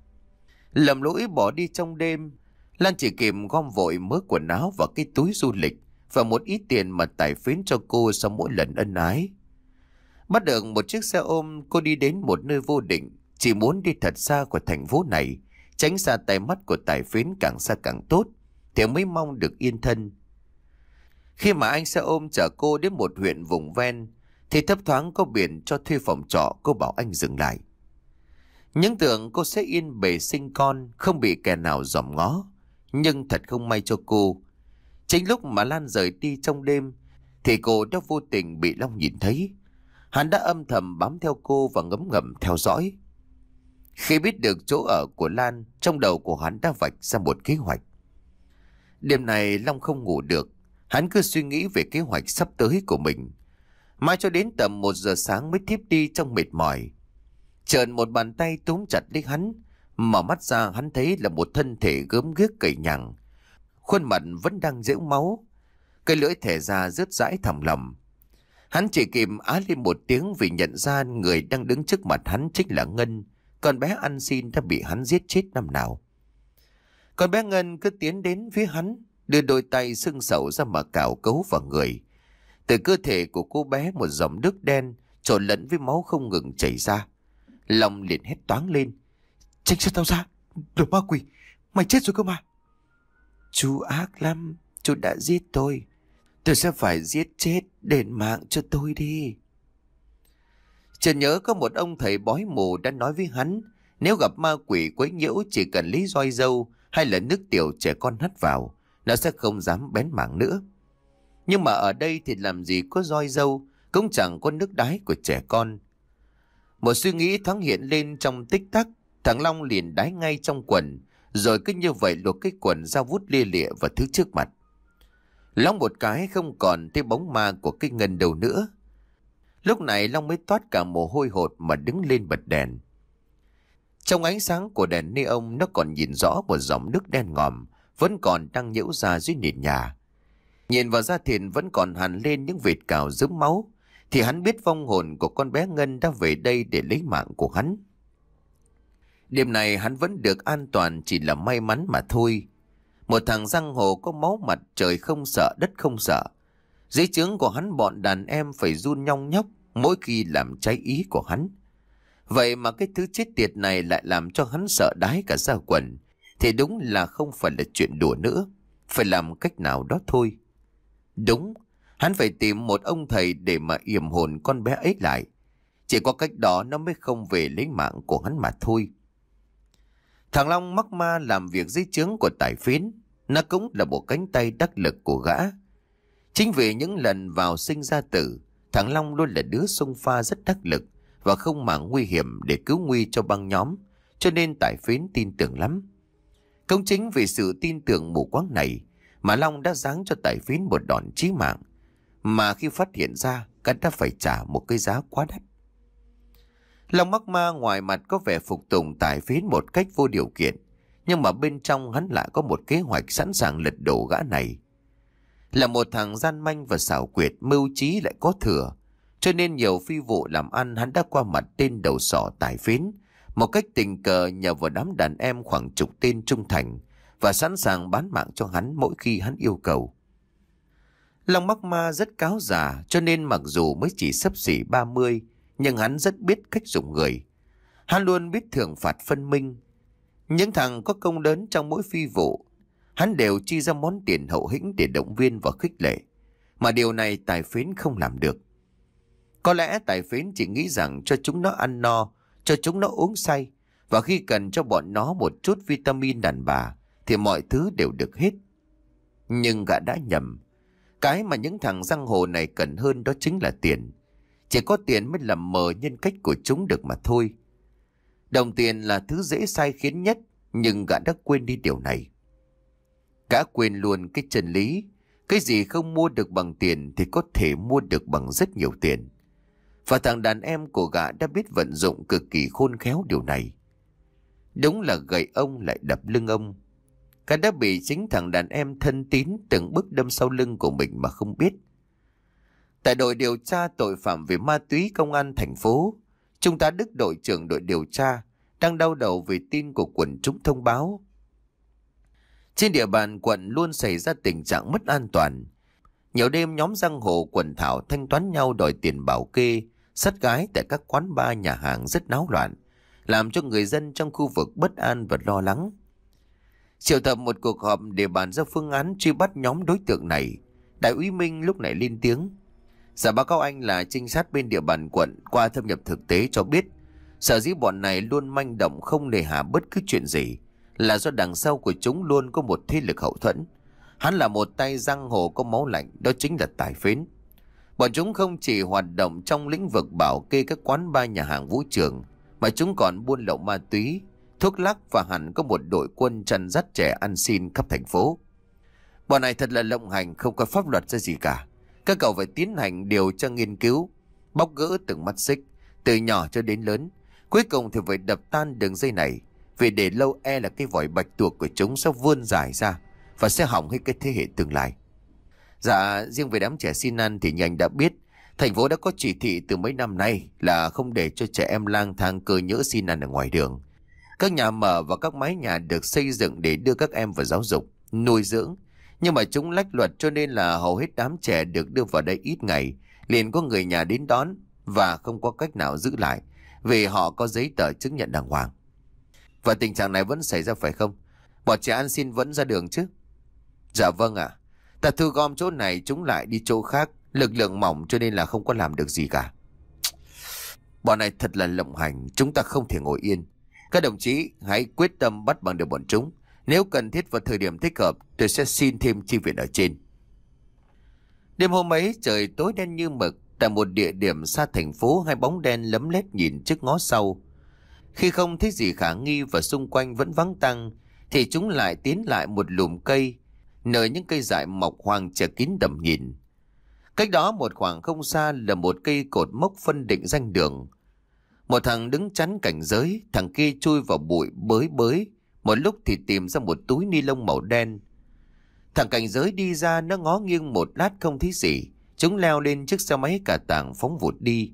Lầm lỗi bỏ đi trong đêm, Lan chỉ kịp gom vội mớ quần áo và cái túi du lịch và một ít tiền mà Tài Phiến cho cô sau mỗi lần ân ái. Bắt được một chiếc xe ôm, cô đi đến một nơi vô định, chỉ muốn đi thật xa khỏi thành phố này, tránh xa tay mắt của Tài Phiến càng xa càng tốt, thì mới mong được yên thân. Khi mà anh xe ôm chở cô đến một huyện vùng ven, thì thấp thoáng có biển cho thuê phòng trọ, cô bảo anh dừng lại. Những tưởng cô sẽ yên bề sinh con, không bị kẻ nào dòm ngó. Nhưng thật không may cho cô. Chính lúc mà Lan rời đi trong đêm, thì cô đã vô tình bị Long nhìn thấy. Hắn đã âm thầm bám theo cô và ngấm ngầm theo dõi. Khi biết được chỗ ở của Lan, trong đầu của hắn đã vạch ra một kế hoạch. Đêm này Long không ngủ được. Hắn cứ suy nghĩ về kế hoạch sắp tới của mình. Mãi cho đến tầm một giờ sáng mới thiếp đi trong mệt mỏi. Chợt một bàn tay túm chặt lấy hắn. Mở mắt ra hắn thấy là một thân thể gớm ghiếc cầy nhằng. Khuôn mặt vẫn đang rễu máu. Cái lưỡi thẻ ra rớt rãi thòng lòng. Hắn chỉ kịp á lên một tiếng vì nhận ra người đang đứng trước mặt hắn chính là Ngân. Con bé ăn xin đã bị hắn giết chết năm nào. Con bé Ngân cứ tiến đến phía hắn, đưa đôi tay sưng sẩu ra mà cào cấu vào người. Từ cơ thể của cô bé một dòng nước đen trộn lẫn với máu không ngừng chảy ra. Long liền hét toáng lên. Tránh cho tao ra, đồ ma quỷ, mày chết rồi cơ mà. Chú ác lắm, chú đã giết tôi. Tôi sẽ phải giết chết, đền mạng cho tôi đi. Chợt nhớ có một ông thầy bói mù đã nói với hắn, nếu gặp ma quỷ quấy nhiễu chỉ cần lý roi dâu hay là nước tiểu trẻ con hắt vào, nó sẽ không dám bén mảng nữa. Nhưng mà ở đây thì làm gì có roi dâu, cũng chẳng có nước đái của trẻ con. Một suy nghĩ thoáng hiện lên trong tích tắc, thằng Long liền đái ngay trong quần, rồi cứ như vậy lột cái quần ra vút lia lịa vào thứ trước mặt. Long một cái không còn thấy bóng ma của cái Ngân đâu nữa. Lúc này Long mới toát cả mồ hôi hột mà đứng lên bật đèn. Trong ánh sáng của đèn neon nó còn nhìn rõ một dòng nước đen ngòm vẫn còn đang nhễu ra dưới nền nhà. Nhìn vào da thịt vẫn còn hằn lên những vệt cào rớm máu, thì hắn biết vong hồn của con bé Ngân đã về đây để lấy mạng của hắn. Đêm này hắn vẫn được an toàn chỉ là may mắn mà thôi. Một thằng giang hồ có máu mặt, trời không sợ đất không sợ. Dưới trướng của hắn bọn đàn em phải run nhong nhóc mỗi khi làm trái ý của hắn. Vậy mà cái thứ chết tiệt này lại làm cho hắn sợ đái cả da quần, thì đúng là không phải là chuyện đùa nữa. Phải làm cách nào đó thôi. Đúng, hắn phải tìm một ông thầy để mà yểm hồn con bé ấy lại. Chỉ có cách đó nó mới không về lấy mạng của hắn mà thôi. Thằng Long mắc ma làm việc dưới trướng của Tài Phiến, nó cũng là một cánh tay đắc lực của gã. Chính vì những lần vào sinh ra tử, thằng Long luôn là đứa xông pha rất đắc lực và không màng nguy hiểm để cứu nguy cho băng nhóm, cho nên Tài Phiến tin tưởng lắm. Cũng chính vì sự tin tưởng mù quáng này mà Long đã giáng cho Tài Phiến một đòn chí mạng, mà khi phát hiện ra, gã đã phải trả một cái giá quá đắt. Long mắc ma ngoài mặt có vẻ phục tùng Tài Phiến một cách vô điều kiện, nhưng mà bên trong hắn lại có một kế hoạch sẵn sàng lật đổ gã này. Là một thằng gian manh và xảo quyệt, mưu trí lại có thừa, cho nên nhiều phi vụ làm ăn hắn đã qua mặt tên đầu sỏ Tài Phiến một cách tình cờ nhờ vào đám đàn em khoảng chục tên trung thành và sẵn sàng bán mạng cho hắn mỗi khi hắn yêu cầu. Long mắc ma rất cáo già, cho nên mặc dù mới chỉ xấp xỉ ba mươi, nhưng hắn rất biết cách dùng người. Hắn luôn biết thưởng phạt phân minh. Những thằng có công lớn trong mỗi phi vụ, hắn đều chi ra món tiền hậu hĩnh để động viên và khích lệ. Mà điều này Tài Phiến không làm được. Có lẽ Tài Phiến chỉ nghĩ rằng cho chúng nó ăn no, cho chúng nó uống say, và khi cần cho bọn nó một chút vitamin đàn bà thì mọi thứ đều được hết. Nhưng gã đã nhầm. Cái mà những thằng giang hồ này cần hơn đó chính là tiền. Chỉ có tiền mới làm mờ nhân cách của chúng được mà thôi. Đồng tiền là thứ dễ sai khiến nhất, nhưng gã đã quên đi điều này. Gã quên luôn cái chân lý, cái gì không mua được bằng tiền thì có thể mua được bằng rất nhiều tiền. Và thằng đàn em của gã đã biết vận dụng cực kỳ khôn khéo điều này. Đúng là gậy ông lại đập lưng ông. Gã đã bị chính thằng đàn em thân tín từng bước đâm sau lưng của mình mà không biết. Tại đội điều tra tội phạm về ma túy công an thành phố, Trung tá Đức, đội trưởng đội điều tra, đang đau đầu vì tin của quần chúng thông báo. Trên địa bàn quận luôn xảy ra tình trạng mất an toàn. Nhiều đêm nhóm giang hồ quần thảo thanh toán nhau đòi tiền bảo kê, sát gái tại các quán bar nhà hàng rất náo loạn, làm cho người dân trong khu vực bất an và lo lắng. Triệu tập một cuộc họp để bàn ra phương án truy bắt nhóm đối tượng này. Đại úy Minh lúc này lên tiếng: "Dạ báo cáo anh là trinh sát bên địa bàn quận, qua thâm nhập thực tế cho biết, sở dĩ bọn này luôn manh động không nề hà bất cứ chuyện gì là do đằng sau của chúng luôn có một thế lực hậu thuẫn. Hắn là một tay giang hồ có máu lạnh, đó chính là Tài Phiến. Bọn chúng không chỉ hoạt động trong lĩnh vực bảo kê các quán bar nhà hàng vũ trường, mà chúng còn buôn lậu ma túy, thuốc lắc, và hẳn có một đội quân chăn dắt trẻ ăn xin khắp thành phố. Bọn này thật là lộng hành, không có pháp luật ra gì cả. Các cậu phải tiến hành điều tra nghiên cứu, bóc gỡ từng mắt xích, từ nhỏ cho đến lớn. Cuối cùng thì phải đập tan đường dây này, vì để lâu e là cái vòi bạch tuộc của chúng sẽ vươn dài ra và sẽ hỏng hết cái thế hệ tương lai." Dạ, riêng về đám trẻ xin ăn thì như anh đã biết, thành phố đã có chỉ thị từ mấy năm nay là không để cho trẻ em lang thang cơ nhỡ xin ăn ở ngoài đường. Các nhà mở và các mái nhà được xây dựng để đưa các em vào giáo dục, nuôi dưỡng. Nhưng mà chúng lách luật, cho nên là hầu hết đám trẻ được đưa vào đây ít ngày liền có người nhà đến đón, và không có cách nào giữ lại vì họ có giấy tờ chứng nhận đàng hoàng. Và tình trạng này vẫn xảy ra phải không? Bọn trẻ ăn xin vẫn ra đường chứ? Dạ vâng ạ. Ta thu gom chỗ này chúng lại đi chỗ khác, lực lượng mỏng cho nên là không có làm được gì cả. Bọn này thật là lộng hành, chúng ta không thể ngồi yên. Các đồng chí hãy quyết tâm bắt bằng được bọn chúng. Nếu cần thiết vào thời điểm thích hợp, tôi sẽ xin thêm chi viện ở trên. Đêm hôm ấy trời tối đen như mực. Tại một địa điểm xa thành phố, hai bóng đen lấm lét nhìn trước ngó sau. Khi không thấy gì khả nghi và xung quanh vẫn vắng tanh, thì chúng lại tiến lại một lùm cây, nơi những cây dại mọc hoang che kín tầm nhìn. Cách đó một khoảng không xa là một cây cột mốc phân định ranh đường. Một thằng đứng chắn cảnh giới, thằng kia chui vào bụi bới bới, một lúc thì tìm ra một túi ni lông màu đen. Thằng cảnh giới đi ra, nó ngó nghiêng một lát không thấy gì, chúng leo lên chiếc xe máy cả tàng phóng vụt đi.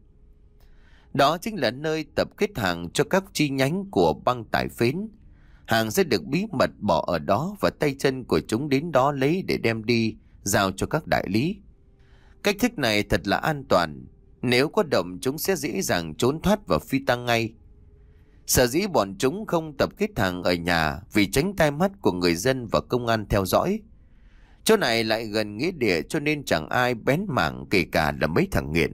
Đó chính là nơi tập kết hàng cho các chi nhánh của băng Tài Phiến. Hàng sẽ được bí mật bỏ ở đó và tay chân của chúng đến đó lấy để đem đi, giao cho các đại lý. Cách thức này thật là an toàn. Nếu có động chúng sẽ dễ dàng trốn thoát và phi tang ngay. Sở dĩ bọn chúng không tập kết hàng ở nhà vì tránh tai mắt của người dân và công an theo dõi. Chỗ này lại gần nghĩa địa cho nên chẳng ai bén mảng, kể cả là mấy thằng nghiện.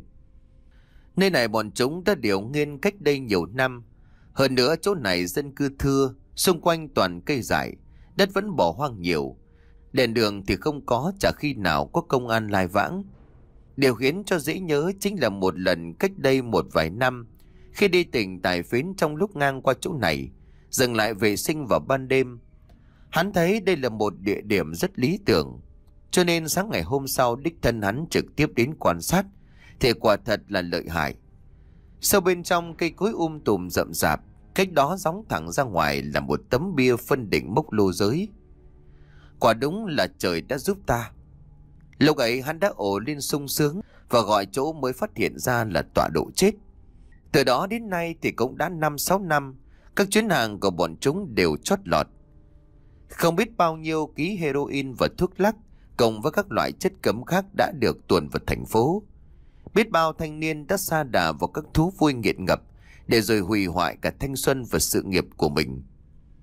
Nơi này bọn chúng đã điều nghiên cách đây nhiều năm. Hơn nữa chỗ này dân cư thưa, xung quanh toàn cây dại, đất vẫn bỏ hoang nhiều. Đèn đường thì không có, chả khi nào có công an lai vãng. Điều khiến cho dễ nhớ chính là một lần cách đây một vài năm, khi đi tỉnh Tài Phiến trong lúc ngang qua chỗ này, dừng lại vệ sinh vào ban đêm. Hắn thấy đây là một địa điểm rất lý tưởng, cho nên sáng ngày hôm sau đích thân hắn trực tiếp đến quan sát, thì quả thật là lợi hại. Sâu bên trong cây cối um tùm rậm rạp, cách đó gióng thẳng ra ngoài là một tấm bia phân định mốc lô giới. Quả đúng là trời đã giúp ta. Lúc ấy hắn đã ồ lên sung sướng và gọi chỗ mới phát hiện ra là tọa độ chết. Từ đó đến nay thì cũng đã năm sáu năm, các chuyến hàng của bọn chúng đều chót lọt. Không biết bao nhiêu ký heroin và thuốc lắc cộng với các loại chất cấm khác đã được tuồn vào thành phố. Biết bao thanh niên đã sa đà vào các thú vui nghiện ngập để rồi hủy hoại cả thanh xuân và sự nghiệp của mình.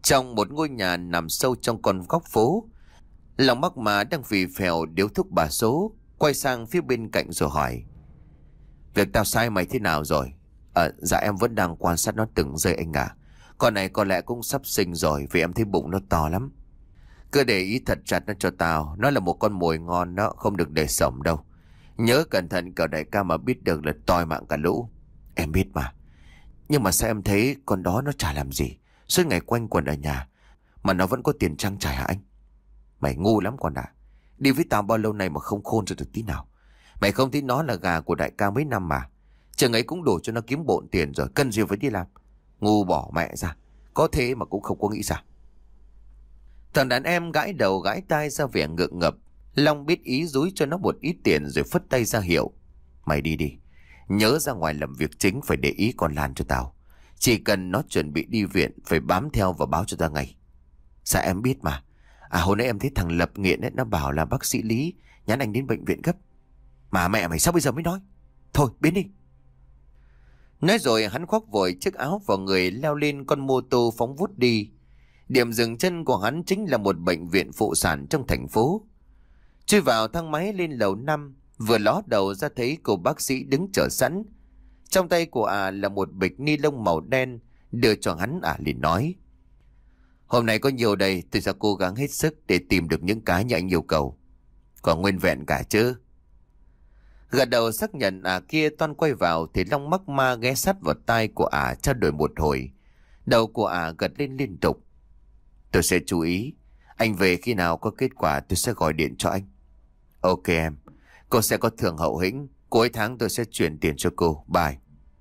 Trong một ngôi nhà nằm sâu trong con góc phố, Long mắc mà đang phì phèo điếu thuốc bà số, quay sang phía bên cạnh rồi hỏi: Việc tao sai mày thế nào rồi? À, dạ em vẫn đang quan sát nó từng giây anh à. Con này có lẽ cũng sắp sinh rồi, vì em thấy bụng nó to lắm. Cứ để ý thật chặt nó cho tao. Nó là một con mồi ngon đó, không được để sống đâu. Nhớ cẩn thận cậu đại ca mà biết được là toi mạng cả lũ. Em biết mà. Nhưng mà sao em thấy con đó nó chả làm gì, suốt ngày quanh quẩn ở nhà mà nó vẫn có tiền trang trải hả anh? Mày ngu lắm con ạ. Đi với tao bao lâu nay mà không khôn cho được tí nào. Mày không thấy nó là gà của đại ca mấy năm mà. Chừng ấy cũng đủ cho nó kiếm bộn tiền rồi, cần gì phải đi làm. Ngu bỏ mẹ ra. Có thế mà cũng không có nghĩ ra. Thằng đàn em gãi đầu gãi tai ra vẻ ngượng ngập. Long biết ý dúi cho nó một ít tiền rồi phất tay ra hiệu: Mày đi đi. Nhớ ra ngoài làm việc chính phải để ý con Lan cho tao. Chỉ cần nó chuẩn bị đi viện phải bám theo và báo cho ta ngay. Dạ em biết mà. À hôm nay em thấy thằng Lập nghiện ấy, nó bảo là bác sĩ Lý nhắn anh đến bệnh viện gấp. Mà mẹ mày sao bây giờ mới nói? Thôi biến đi. Nói rồi hắn khoác vội chiếc áo vào người, leo lên con mô tô phóng vút đi. Điểm dừng chân của hắn chính là một bệnh viện phụ sản trong thành phố. Chui vào thang máy lên lầu năm, vừa ló đầu ra thấy cô bác sĩ đứng chờ sẵn. Trong tay của ả à là một bịch ni lông màu đen, đưa cho hắn. Ả à liền nói: Hôm nay có nhiều đây, tôi sẽ cố gắng hết sức để tìm được những cái như anh yêu cầu. Còn nguyên vẹn cả chứ? Gật đầu xác nhận ả à kia toan quay vào thì Long mắc ma ghé sát vào tai của ả à, trao đổi một hồi. Đầu của ả à gật lên liên tục: Tôi sẽ chú ý. Anh về khi nào có kết quả tôi sẽ gọi điện cho anh. Ok em. Cô sẽ có thưởng hậu hĩnh. Cuối tháng tôi sẽ chuyển tiền cho cô. Bye.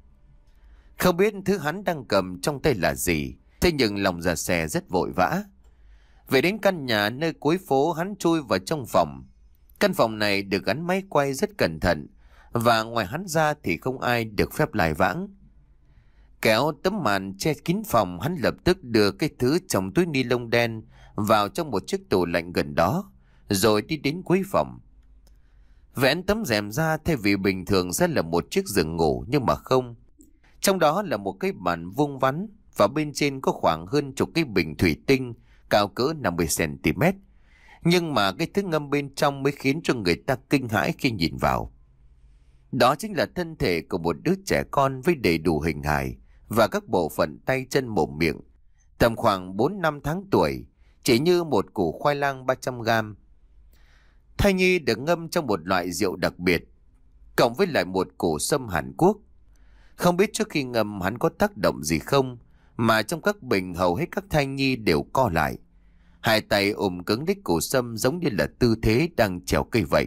Không biết thứ hắn đang cầm trong tay là gì, thế nhưng lòng già xè rất vội vã. Về đến căn nhà nơi cuối phố, hắn chui vào trong phòng. Căn phòng này được gắn máy quay rất cẩn thận, và ngoài hắn ra thì không ai được phép lai vãng. Kéo tấm màn che kín phòng, hắn lập tức đưa cái thứ trong túi ni lông đen vào trong một chiếc tủ lạnh gần đó, rồi đi đến cuối phòng. Vén tấm rèm ra, thay vì bình thường sẽ là một chiếc giường ngủ, nhưng mà không. Trong đó là một cái bàn vuông vắn, và bên trên có khoảng hơn chục cái bình thủy tinh cao cỡ năm mươi xăng ti mét. Nhưng mà cái thứ ngâm bên trong mới khiến cho người ta kinh hãi khi nhìn vào. Đó chính là thân thể của một đứa trẻ con với đầy đủ hình hài và các bộ phận tay chân mồm miệng. Tầm khoảng bốn năm tháng tuổi, chỉ như một củ khoai lang ba trăm gram. Thai nhi được ngâm trong một loại rượu đặc biệt, cộng với lại một củ sâm Hàn Quốc. Không biết trước khi ngâm hắn có tác động gì không, mà trong các bình hầu hết các thai nhi đều co lại. Hai tay ôm cứng đích củ sâm giống như là tư thế đang trèo cây vậy.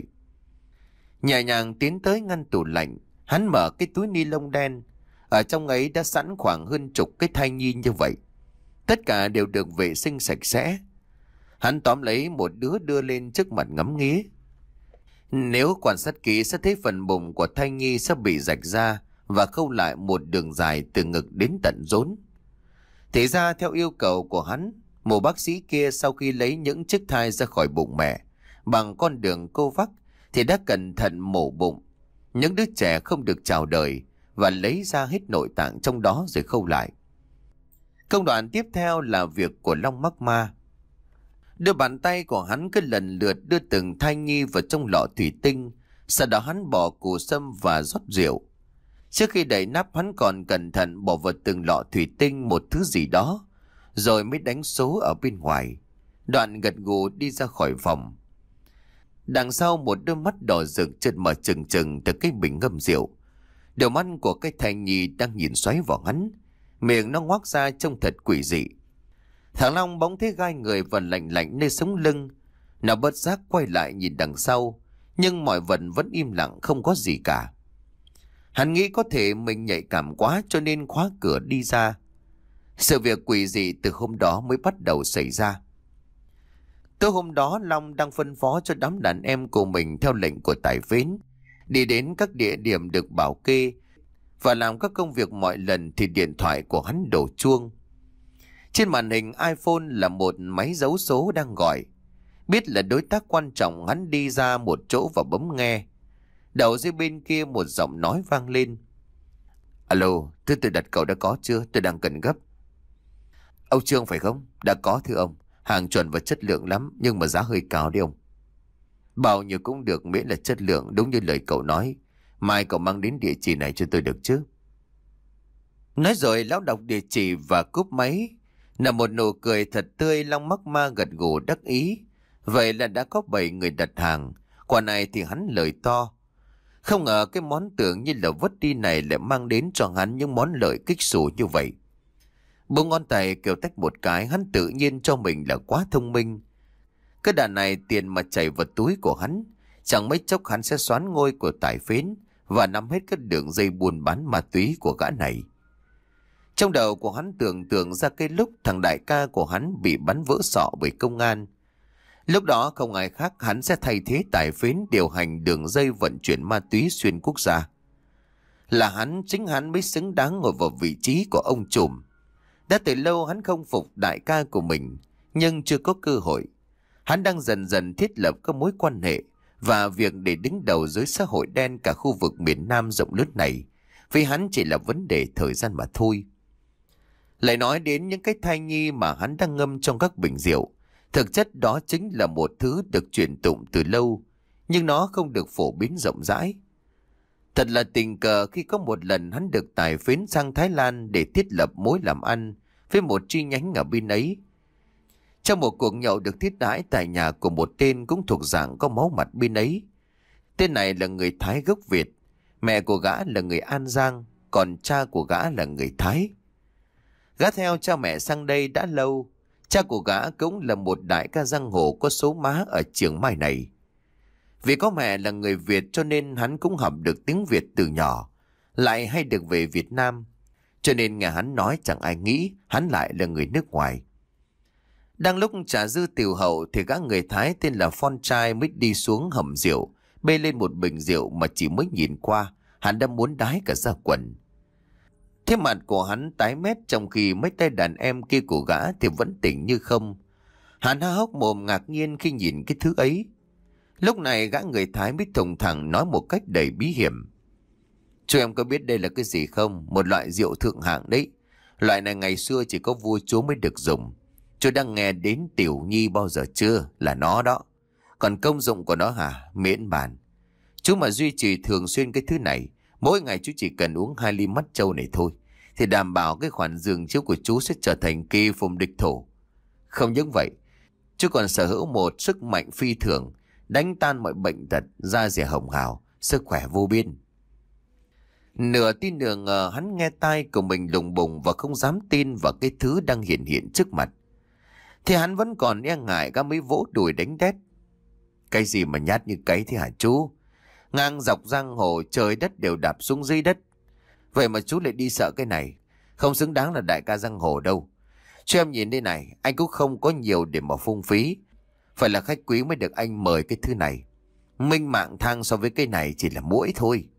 Nhẹ nhàng tiến tới ngăn tủ lạnh, hắn mở cái túi ni lông đen. Ở trong ấy đã sẵn khoảng hơn chục cái thai nhi như vậy. Tất cả đều được vệ sinh sạch sẽ. Hắn tóm lấy một đứa đưa lên trước mặt ngắm nghía. Nếu quan sát kỹ sẽ thấy phần bụng của thai nhi sẽ bị rạch ra và khâu lại một đường dài từ ngực đến tận rốn. Thế ra theo yêu cầu của hắn, một bác sĩ kia sau khi lấy những chiếc thai ra khỏi bụng mẹ bằng con đường cô vắc thì đã cẩn thận mổ bụng. Những đứa trẻ không được chào đời và lấy ra hết nội tạng trong đó rồi khâu lại. Công đoạn tiếp theo là việc của Long mắc ma. Đưa bàn tay của hắn cứ lần lượt đưa từng thai nhi vào trong lọ thủy tinh, sau đó hắn bỏ củ sâm và rót rượu. Trước khi đậy nắp, hắn còn cẩn thận bỏ vào từng lọ thủy tinh một thứ gì đó, rồi mới đánh số ở bên ngoài. Đoạn gật gù đi ra khỏi phòng. Đằng sau một đôi mắt đỏ rực chợt mở trừng trừng từ cái bình ngâm rượu. Đôi mắt của cái thai nhi đang nhìn xoáy vào hắn, miệng nó ngoác ra trông thật quỷ dị. Thằng Long bỗng thấy gai người và lạnh lạnh nơi sống lưng. Nó bất giác quay lại nhìn đằng sau, nhưng mọi vật vẫn im lặng, không có gì cả. Hắn nghĩ có thể mình nhạy cảm quá cho nên khóa cửa đi ra. Sự việc quỷ dị từ hôm đó mới bắt đầu xảy ra. Tối hôm đó, Long đang phân phó cho đám đàn em của mình theo lệnh của tài phến đi đến các địa điểm được bảo kê và làm các công việc mọi lần thì điện thoại của hắn đổ chuông. Trên màn hình iPhone là một máy giấu số đang gọi. Biết là đối tác quan trọng, hắn đi ra một chỗ và bấm nghe. Đầu dưới bên kia một giọng nói vang lên. Alo, thứ tôi đặt cậu đã có chưa? Tôi đang cần gấp. Ông Trương phải không? Đã có thưa ông. Hàng chuẩn và chất lượng lắm, nhưng mà giá hơi cao đấy ông. Bao nhiêu cũng được miễn là chất lượng, đúng như lời cậu nói. Mai cậu mang đến địa chỉ này cho tôi được chứ? Nói rồi lão đọc địa chỉ và cúp máy. Là một nụ cười thật tươi, Long mắc ma gật gù đắc ý. Vậy là đã có bảy người đặt hàng. Quả này thì hắn lời to. Không ngờ cái món tưởng như là vất đi này lại mang đến cho hắn những món lợi kích xù như vậy. Bông ngón tay kêu tách một cái, hắn tự nhiên cho mình là quá thông minh. Cái đàn này tiền mà chảy vào túi của hắn, chẳng mấy chốc hắn sẽ xoán ngôi của tài phến và nắm hết các đường dây buôn bán ma túy của gã này. Trong đầu của hắn tưởng tượng ra cái lúc thằng đại ca của hắn bị bắn vỡ sọ bởi công an. Lúc đó không ai khác, hắn sẽ thay thế tài phến điều hành đường dây vận chuyển ma túy xuyên quốc gia. Là hắn, chính hắn mới xứng đáng ngồi vào vị trí của ông trùm. Đã từ lâu hắn không phục đại ca của mình, nhưng chưa có cơ hội. Hắn đang dần dần thiết lập các mối quan hệ và việc để đứng đầu dưới xã hội đen cả khu vực miền Nam rộng lớn này, vì hắn chỉ là vấn đề thời gian mà thôi. Lại nói đến những cái thai nhi mà hắn đang ngâm trong các bình rượu, thực chất đó chính là một thứ được truyền tụng từ lâu, nhưng nó không được phổ biến rộng rãi. Thật là tình cờ khi có một lần hắn được tài phến sang Thái Lan để thiết lập mối làm ăn với một chi nhánh ở bên ấy. Trong một cuộc nhậu được thiết đãi tại nhà của một tên cũng thuộc dạng có máu mặt bên ấy. Tên này là người Thái gốc Việt, mẹ của gã là người An Giang, còn cha của gã là người Thái. Gã theo cha mẹ sang đây đã lâu. Cha của gã cũng là một đại ca giang hồ có số má ở Chiang Mai này. Vì có mẹ là người Việt cho nên hắn cũng học được tiếng Việt từ nhỏ, lại hay được về Việt Nam. Cho nên nghe hắn nói chẳng ai nghĩ hắn lại là người nước ngoài. Đang lúc trà dư tiểu hậu thì gã người Thái tên là Phon Trai mới đi xuống hầm rượu, bê lên một bình rượu mà chỉ mới nhìn qua, hắn đã muốn đái cả ra quần. Thế mặt của hắn tái mét, trong khi mấy tay đàn em kia của gã thì vẫn tỉnh như không. Hắn há hốc mồm ngạc nhiên khi nhìn cái thứ ấy. Lúc này gã người Thái mới thùng thẳng nói một cách đầy bí hiểm. Chú em có biết đây là cái gì không? Một loại rượu thượng hạng đấy. Loại này ngày xưa chỉ có vua chúa mới được dùng. Chú đang nghe đến tiểu nhi bao giờ chưa? Là nó đó. Còn công dụng của nó hả? Miễn bàn. Chú mà duy trì thường xuyên cái thứ này, mỗi ngày chú chỉ cần uống hai ly mắt trâu này thôi, thì đảm bảo cái khoản giường chiếu của chú sẽ trở thành kỳ phùng địch thủ. Không những vậy, chú còn sở hữu một sức mạnh phi thường, đánh tan mọi bệnh tật, da dẻ hồng hào, sức khỏe vô biên. Nửa tin nửa ngờ hắn nghe tai của mình lùng bùng và không dám tin vào cái thứ đang hiện hiện trước mặt. Thì hắn vẫn còn e ngại gã mới vỗ đùi đánh đét. Cái gì mà nhát như cái thế hả chú? Ngang dọc giang hồ trời đất đều đạp xuống dưới đất. Vậy mà chú lại đi sợ cái này. Không xứng đáng là đại ca giang hồ đâu. Cho em nhìn đây này, anh cũng không có nhiều để mà phung phí. Phải là khách quý mới được anh mời cái thứ này. Minh mạng thang so với cái này chỉ là muỗi thôi.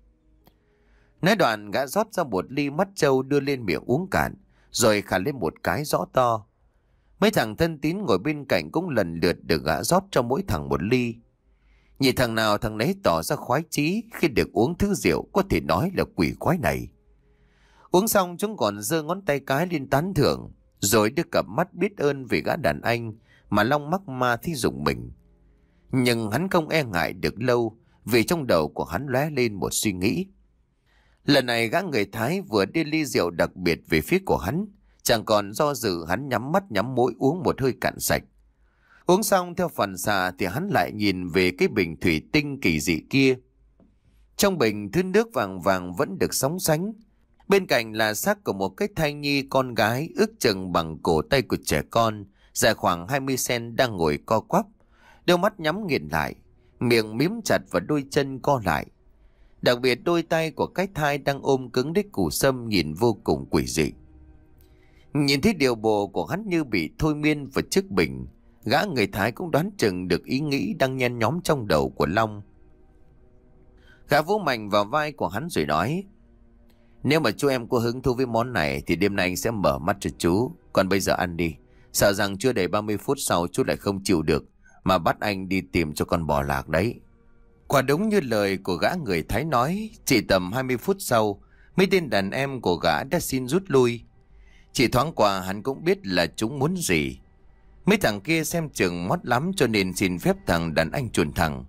Nói đoạn gã rót ra một ly mắt trâu đưa lên miệng uống cạn, rồi khả lên một cái rõ to. Mấy thằng thân tín ngồi bên cạnh cũng lần lượt được gã rót cho mỗi thằng một ly. Nhìn thằng nào thằng nấy tỏ ra khoái chí khi được uống thứ rượu có thể nói là quỷ quái này. Uống xong chúng còn giơ ngón tay cái lên tán thưởng, rồi đưa cặp mắt biết ơn về gã đàn anh mà Long mắc ma thi dụng mình. Nhưng hắn không e ngại được lâu, vì trong đầu của hắn lóe lên một suy nghĩ. Lần này gã người Thái vừa đưa ly rượu đặc biệt về phía của hắn, chẳng còn do dự, hắn nhắm mắt nhắm mũi uống một hơi cạn sạch. Uống xong theo phản xạ thì hắn lại nhìn về cái bình thủy tinh kỳ dị kia. Trong bình thứ nước vàng vàng vẫn được sóng sánh. Bên cạnh là xác của một cái thai nhi con gái ước chừng bằng cổ tay của trẻ con, dài khoảng hai mươi xăng-ti-mét đang ngồi co quắp, đôi mắt nhắm nghiền lại, miệng mím chặt và đôi chân co lại. Đặc biệt đôi tay của cái thai đang ôm cứng đích củ sâm nhìn vô cùng quỷ dị. Nhìn thấy điều bộ của hắn như bị thôi miên vào chiếc bình, gã người Thái cũng đoán chừng được ý nghĩ đang nhen nhóm trong đầu của Long. Gã vỗ mạnh vào vai của hắn rồi nói: Nếu mà chú em có hứng thú với món này thì đêm nay anh sẽ mở mắt cho chú. Còn bây giờ ăn đi. Sợ rằng chưa đầy ba mươi phút sau chú lại không chịu được mà bắt anh đi tìm cho con bò lạc đấy. Quả đúng như lời của gã người Thái nói, chỉ tầm hai mươi phút sau mấy tên đàn em của gã đã xin rút lui. Chỉ thoáng qua hắn cũng biết là chúng muốn gì. Mấy thằng kia xem chừng mót lắm cho nên xin phép thằng đàn anh chuồn thẳng.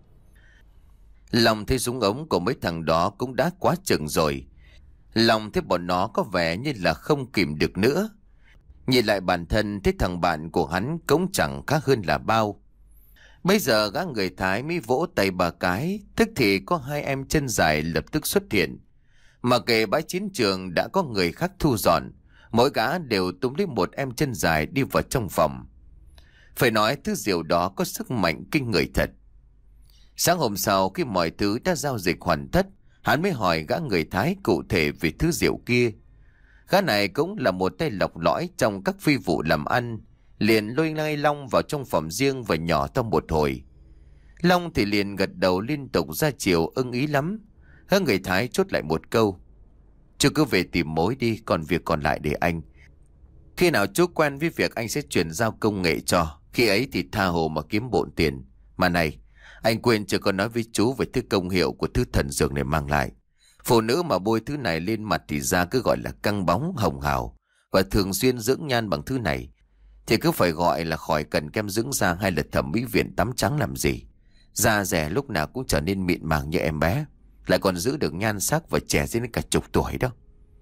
Lòng thấy súng ống của mấy thằng đó cũng đã quá chừng rồi. Lòng thấy bọn nó có vẻ như là không kìm được nữa. Nhìn lại bản thân thấy thằng bạn của hắn cũng chẳng khác hơn là bao. Bây giờ gã người Thái mới vỗ tay ba cái, tức thì có hai em chân dài lập tức xuất hiện. Mà kể bãi chiến trường đã có người khác thu dọn, mỗi gã đều túm lấy một em chân dài đi vào trong phòng. Phải nói thứ rượu đó có sức mạnh kinh người thật. Sáng hôm sau khi mọi thứ đã giao dịch hoàn tất, hắn mới hỏi gã người Thái cụ thể về thứ rượu kia. Gã này cũng là một tay lọc lõi trong các phi vụ làm ăn, liền lôi ngay Long vào trong phòng riêng và nhỏ to một hồi. Long thì liền gật đầu liên tục ra chiều ưng ý lắm. Gã người Thái chốt lại một câu: "Chú cứ về tìm mối đi, còn việc còn lại để anh. Khi nào chú quen với việc anh sẽ chuyển giao công nghệ cho, khi ấy thì tha hồ mà kiếm bộn tiền. Mà này, anh quên chưa có nói với chú về thứ công hiệu của thứ thần dược này mang lại. Phụ nữ mà bôi thứ này lên mặt thì da cứ gọi là căng bóng hồng hào, và thường xuyên dưỡng nhan bằng thứ này thì cứ phải gọi là khỏi cần kem dưỡng da hay là thẩm mỹ viện tắm trắng làm gì. Da rẻ lúc nào cũng trở nên mịn màng như em bé, lại còn giữ được nhan sắc và trẻ đến cả chục tuổi đó."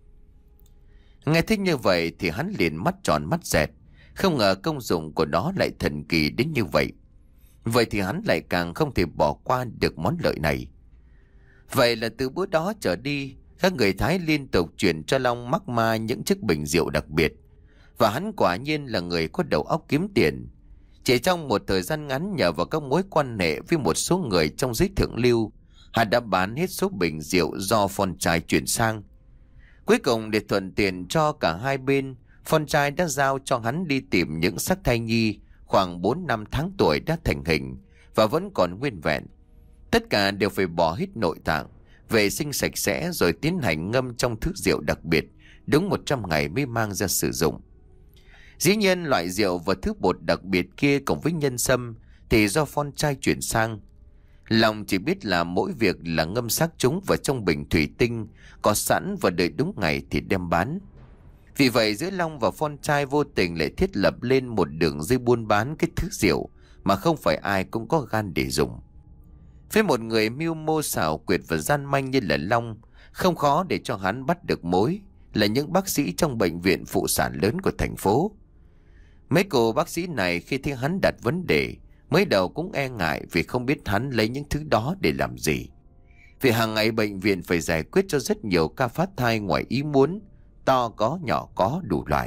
Nghe thích như vậy thì hắn liền mắt tròn mắt dẹt. Không ngờ công dụng của nó lại thần kỳ đến như vậy. Vậy thì hắn lại càng không thể bỏ qua được món lợi này. Vậy là từ bữa đó trở đi, các người Thái liên tục chuyển cho Long mắc ma những chiếc bình rượu đặc biệt. Và hắn quả nhiên là người có đầu óc kiếm tiền. Chỉ trong một thời gian ngắn, nhờ vào các mối quan hệ với một số người trong giới thượng lưu, hắn đã bán hết số bình rượu do Phon Trai chuyển sang. Cuối cùng để thuận tiện cho cả hai bên, Phon Trai đã giao cho hắn đi tìm những xác thai nhi khoảng bốn năm tháng tuổi đã thành hình và vẫn còn nguyên vẹn. Tất cả đều phải bỏ hết nội tạng, vệ sinh sạch sẽ rồi tiến hành ngâm trong thứ rượu đặc biệt, đúng một trăm ngày mới mang ra sử dụng. Dĩ nhiên loại rượu và thứ bột đặc biệt kia cùng với nhân sâm thì do Phon Trai chuyển sang. Long chỉ biết là mỗi việc là ngâm xác chúng vào trong bình thủy tinh có sẵn và đợi đúng ngày thì đem bán. Vì vậy giữa Long và Phon Trai vô tình lại thiết lập lên một đường dây buôn bán cái thứ rượu mà không phải ai cũng có gan để dùng. Với một người mưu mô xảo quyệt và gian manh như là Long, không khó để cho hắn bắt được mối là những bác sĩ trong bệnh viện phụ sản lớn của thành phố. Mấy cô bác sĩ này khi thấy hắn đặt vấn đề, mới đầu cũng e ngại vì không biết hắn lấy những thứ đó để làm gì. Vì hàng ngày bệnh viện phải giải quyết cho rất nhiều ca phá thai ngoài ý muốn, to có nhỏ có đủ loại.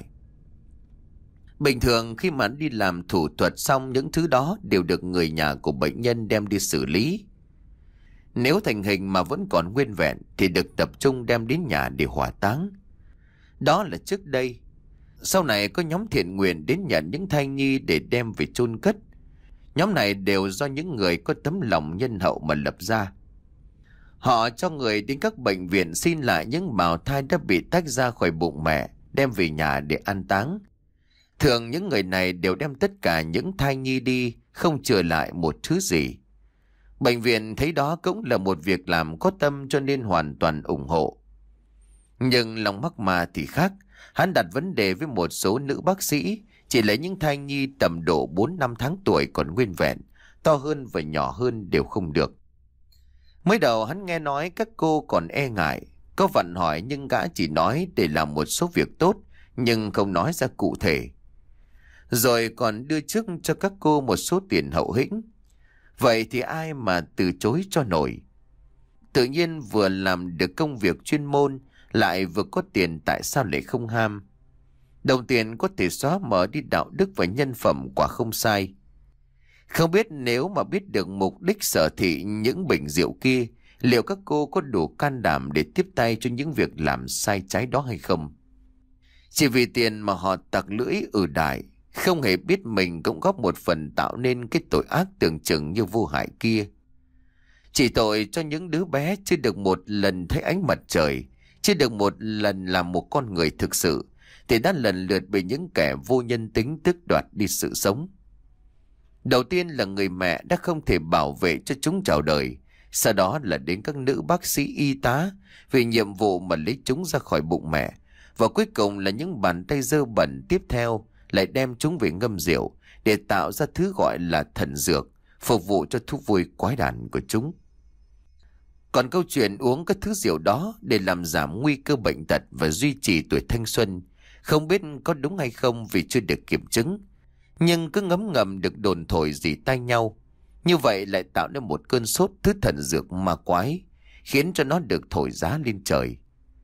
Bình thường khi mà đi làm thủ thuật xong, những thứ đó đều được người nhà của bệnh nhân đem đi xử lý. Nếu thành hình mà vẫn còn nguyên vẹn thì được tập trung đem đến nhà để hỏa táng. Đó là trước đây. Sau này có nhóm thiện nguyện đến nhận những thai nhi để đem về chôn cất. Nhóm này đều do những người có tấm lòng nhân hậu mà lập ra. Họ cho người đến các bệnh viện xin lại những bào thai đã bị tách ra khỏi bụng mẹ, đem về nhà để an táng. Thường những người này đều đem tất cả những thai nhi đi, không chừa lại một thứ gì. Bệnh viện thấy đó cũng là một việc làm có tâm cho nên hoàn toàn ủng hộ. Nhưng lòng mắc mà thì khác. Hắn đặt vấn đề với một số nữ bác sĩ, chỉ lấy những thai nhi tầm độ bốn năm tháng tuổi còn nguyên vẹn, to hơn và nhỏ hơn đều không được. Mới đầu hắn nghe nói các cô còn e ngại, có vặn hỏi nhưng gã chỉ nói để làm một số việc tốt, nhưng không nói ra cụ thể. Rồi còn đưa trước cho các cô một số tiền hậu hĩnh. Vậy thì ai mà từ chối cho nổi. Tự nhiên vừa làm được công việc chuyên môn, lại vừa có tiền, tại sao lại không ham. Đồng tiền có thể xóa mở đi đạo đức và nhân phẩm, quả không sai. Không biết nếu mà biết được mục đích sở thị những bình rượu kia, liệu các cô có đủ can đảm để tiếp tay cho những việc làm sai trái đó hay không? Chỉ vì tiền mà họ tặc lưỡi ử đại, không hề biết mình cũng góp một phần tạo nên cái tội ác tưởng chừng như vô hại kia. Chỉ tội cho những đứa bé chưa được một lần thấy ánh mặt trời, chưa được một lần làm một con người thực sự, thì đã lần lượt bị những kẻ vô nhân tính tước đoạt đi sự sống. Đầu tiên là người mẹ đã không thể bảo vệ cho chúng chào đời, sau đó là đến các nữ bác sĩ y tá vì nhiệm vụ mà lấy chúng ra khỏi bụng mẹ, Và cuối cùng là những bàn tay dơ bẩn tiếp theo lại đem chúng về ngâm rượu để tạo ra thứ gọi là thần dược, phục vụ cho thú vui quái đản của chúng. Còn câu chuyện uống các thứ rượu đó để làm giảm nguy cơ bệnh tật và duy trì tuổi thanh xuân, không biết có đúng hay không vì chưa được kiểm chứng, nhưng cứ ngấm ngầm được đồn thổi dỉ tai nhau. Như vậy lại tạo nên một cơn sốt thứ thần dược ma quái, khiến cho nó được thổi giá lên trời.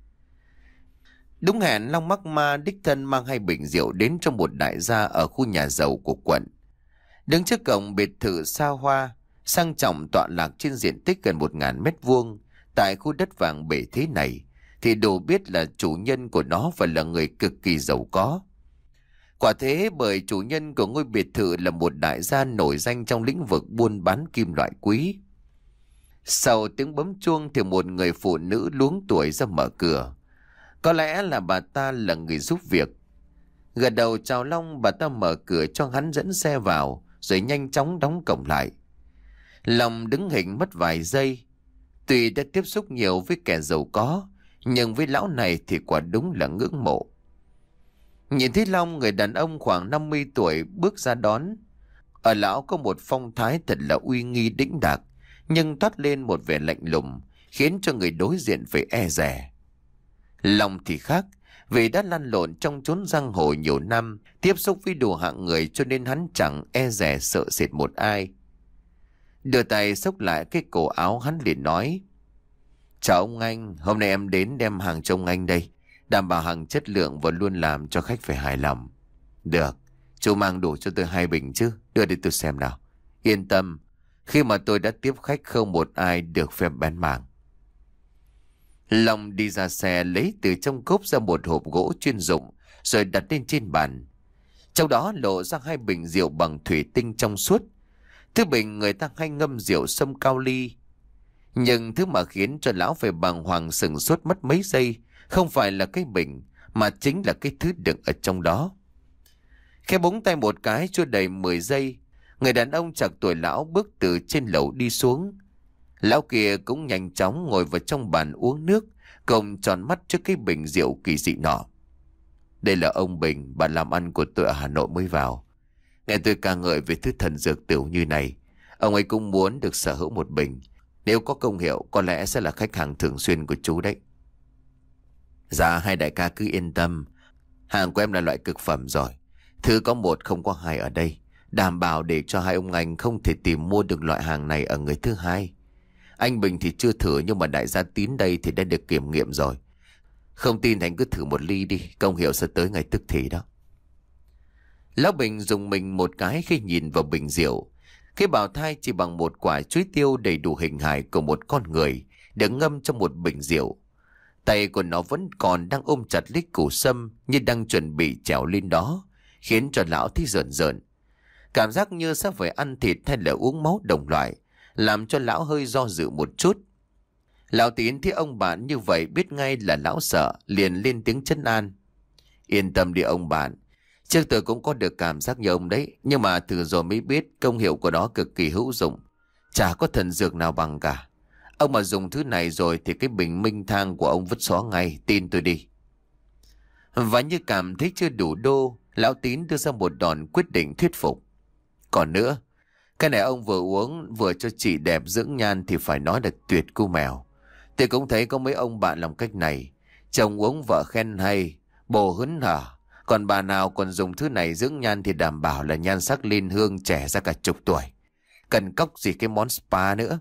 Đúng hẹn, Long mắc ma đích thân mang hai bình rượu đến cho một đại gia ở khu nhà giàu của quận. Đứng trước cổng biệt thự xa hoa, sang trọng tọa lạc trên diện tích gần một ngàn mét vuông tại khu đất vàng bể thế này, thì đủ biết là chủ nhân của nó phải là người cực kỳ giàu có. Quả thế, bởi chủ nhân của ngôi biệt thự là một đại gia nổi danh trong lĩnh vực buôn bán kim loại quý. Sau tiếng bấm chuông thì một người phụ nữ luống tuổi ra mở cửa. Có lẽ là bà ta là người giúp việc. Gật đầu chào Long, bà ta mở cửa cho hắn dẫn xe vào, rồi nhanh chóng đóng cổng lại. Long đứng hình mất vài giây. Tuy đã tiếp xúc nhiều với kẻ giàu có, nhưng với lão này thì quả đúng là ngưỡng mộ. Nhìn thấy Long, người đàn ông khoảng năm mươi tuổi bước ra đón. Ở lão có một phong thái thật là uy nghi đĩnh đạc, nhưng toát lên một vẻ lạnh lùng, khiến cho người đối diện phải e dè. Long thì khác, vì đã lăn lộn trong chốn giang hồ nhiều năm, tiếp xúc với đủ hạng người, cho nên hắn chẳng e dè sợ sệt một ai. Đưa tay xốc lại cái cổ áo, hắn liền nói: "Chào ông anh, hôm nay em đến đem hàng cho ông anh đây, đảm bảo hàng chất lượng và luôn làm cho khách phải hài lòng." "Được, chú mang đủ cho tôi hai bình chứ, đưa để tôi xem nào." "Yên tâm, khi mà tôi đã tiếp khách không một ai được phép bén mảng." Long đi ra xe, lấy từ trong cốp ra một hộp gỗ chuyên dụng, rồi đặt lên trên bàn. Trong đó lộ ra hai bình rượu bằng thủy tinh trong suốt. Thứ bình người ta hay ngâm rượu sâm cao ly. Nhưng thứ mà khiến cho lão phải bàng hoàng sừng sốt mất mấy giây không phải là cái bình, mà chính là cái thứ đựng ở trong đó. Khẽ búng tay một cái, chưa đầy mười giây, người đàn ông chạc tuổi lão bước từ trên lầu đi xuống. Lão kia cũng nhanh chóng ngồi vào trong bàn uống nước, cùng tròn mắt trước cái bình rượu kỳ dị nọ. "Đây là ông Bình, bạn làm ăn của tôi ở Hà Nội mới vào. Nghe tôi ca ngợi về thứ thần dược tửu như này, ông ấy cũng muốn được sở hữu một bình. Nếu có công hiệu, có lẽ sẽ là khách hàng thường xuyên của chú đấy." "Dạ, hai đại ca cứ yên tâm. Hàng của em là loại cực phẩm rồi. Thứ có một không có hai ở đây. Đảm bảo để cho hai ông anh không thể tìm mua được loại hàng này ở người thứ hai. Anh Bình thì chưa thử, nhưng mà đại gia Tín đây thì đã được kiểm nghiệm rồi. Không tin thì anh cứ thử một ly đi, công hiệu sẽ tới ngay tức thì đó." Lão Bình dùng mình một cái khi nhìn vào bình rượu. Cái bào thai chỉ bằng một quả chuối tiêu đầy đủ hình hài của một con người được ngâm trong một bình rượu. Tay của nó vẫn còn đang ôm chặt lấy củ sâm, như đang chuẩn bị trèo lên đó, khiến cho lão thấy rợn rợn. Cảm giác như sẽ phải ăn thịt hay là uống máu đồng loại, làm cho lão hơi do dự một chút. Lão Tín thấy ông bạn như vậy biết ngay là lão sợ, liền lên tiếng trấn an: "Yên tâm đi ông bạn. Trước tôi cũng có được cảm giác như ông đấy, nhưng mà thử rồi mới biết công hiệu của nó cực kỳ hữu dụng. Chả có thần dược nào bằng cả. Ông mà dùng thứ này rồi thì cái bình minh thang của ông vứt xó ngay, tin tôi đi." Và như cảm thấy chưa đủ đô, lão Tín đưa ra một đòn quyết định thuyết phục: "Còn nữa, cái này ông vừa uống vừa cho chị đẹp dưỡng nhan thì phải nói là tuyệt cu mèo. Tôi cũng thấy có mấy ông bạn làm cách này. Chồng uống vợ khen hay, bồ hớn hở. Còn bà nào còn dùng thứ này dưỡng nhan thì đảm bảo là nhan sắc lên hương, trẻ ra cả chục tuổi. Cần cóc gì cái món spa nữa."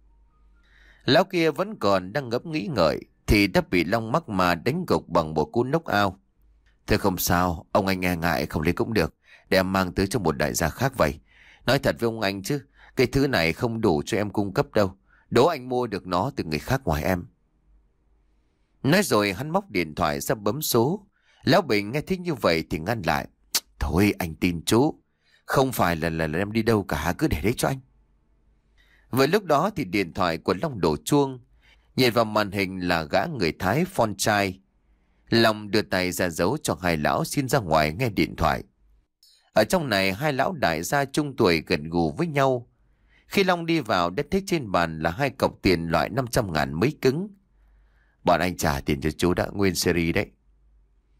Lão kia vẫn còn đang ngẫm nghĩ ngợi thì đã bị Long mắc mà đánh gục bằng một cú knock out. "Thôi không sao, ông anh e ngại không lấy cũng được, để em mang tới cho một đại gia khác vậy. Nói thật với ông anh chứ, cái thứ này không đủ cho em cung cấp đâu. Đố anh mua được nó từ người khác ngoài em." Nói rồi hắn móc điện thoại ra bấm số. Lão Bình nghe thấy như vậy thì ngăn lại: "Thôi anh tin chú, không phải là, là là em đi đâu cả, cứ để đấy cho anh." Vừa lúc đó thì điện thoại của Long đổ chuông. Nhìn vào màn hình là gã người Thái phon trai. Long đưa tay ra dấu cho hai lão xin ra ngoài nghe điện thoại. Ở trong này hai lão đại gia trung tuổi gần gù với nhau. Khi Long đi vào đã thấy trên bàn là hai cọc tiền loại năm trăm ngàn mấy cứng. "Bọn anh trả tiền cho chú đã, nguyên series đấy."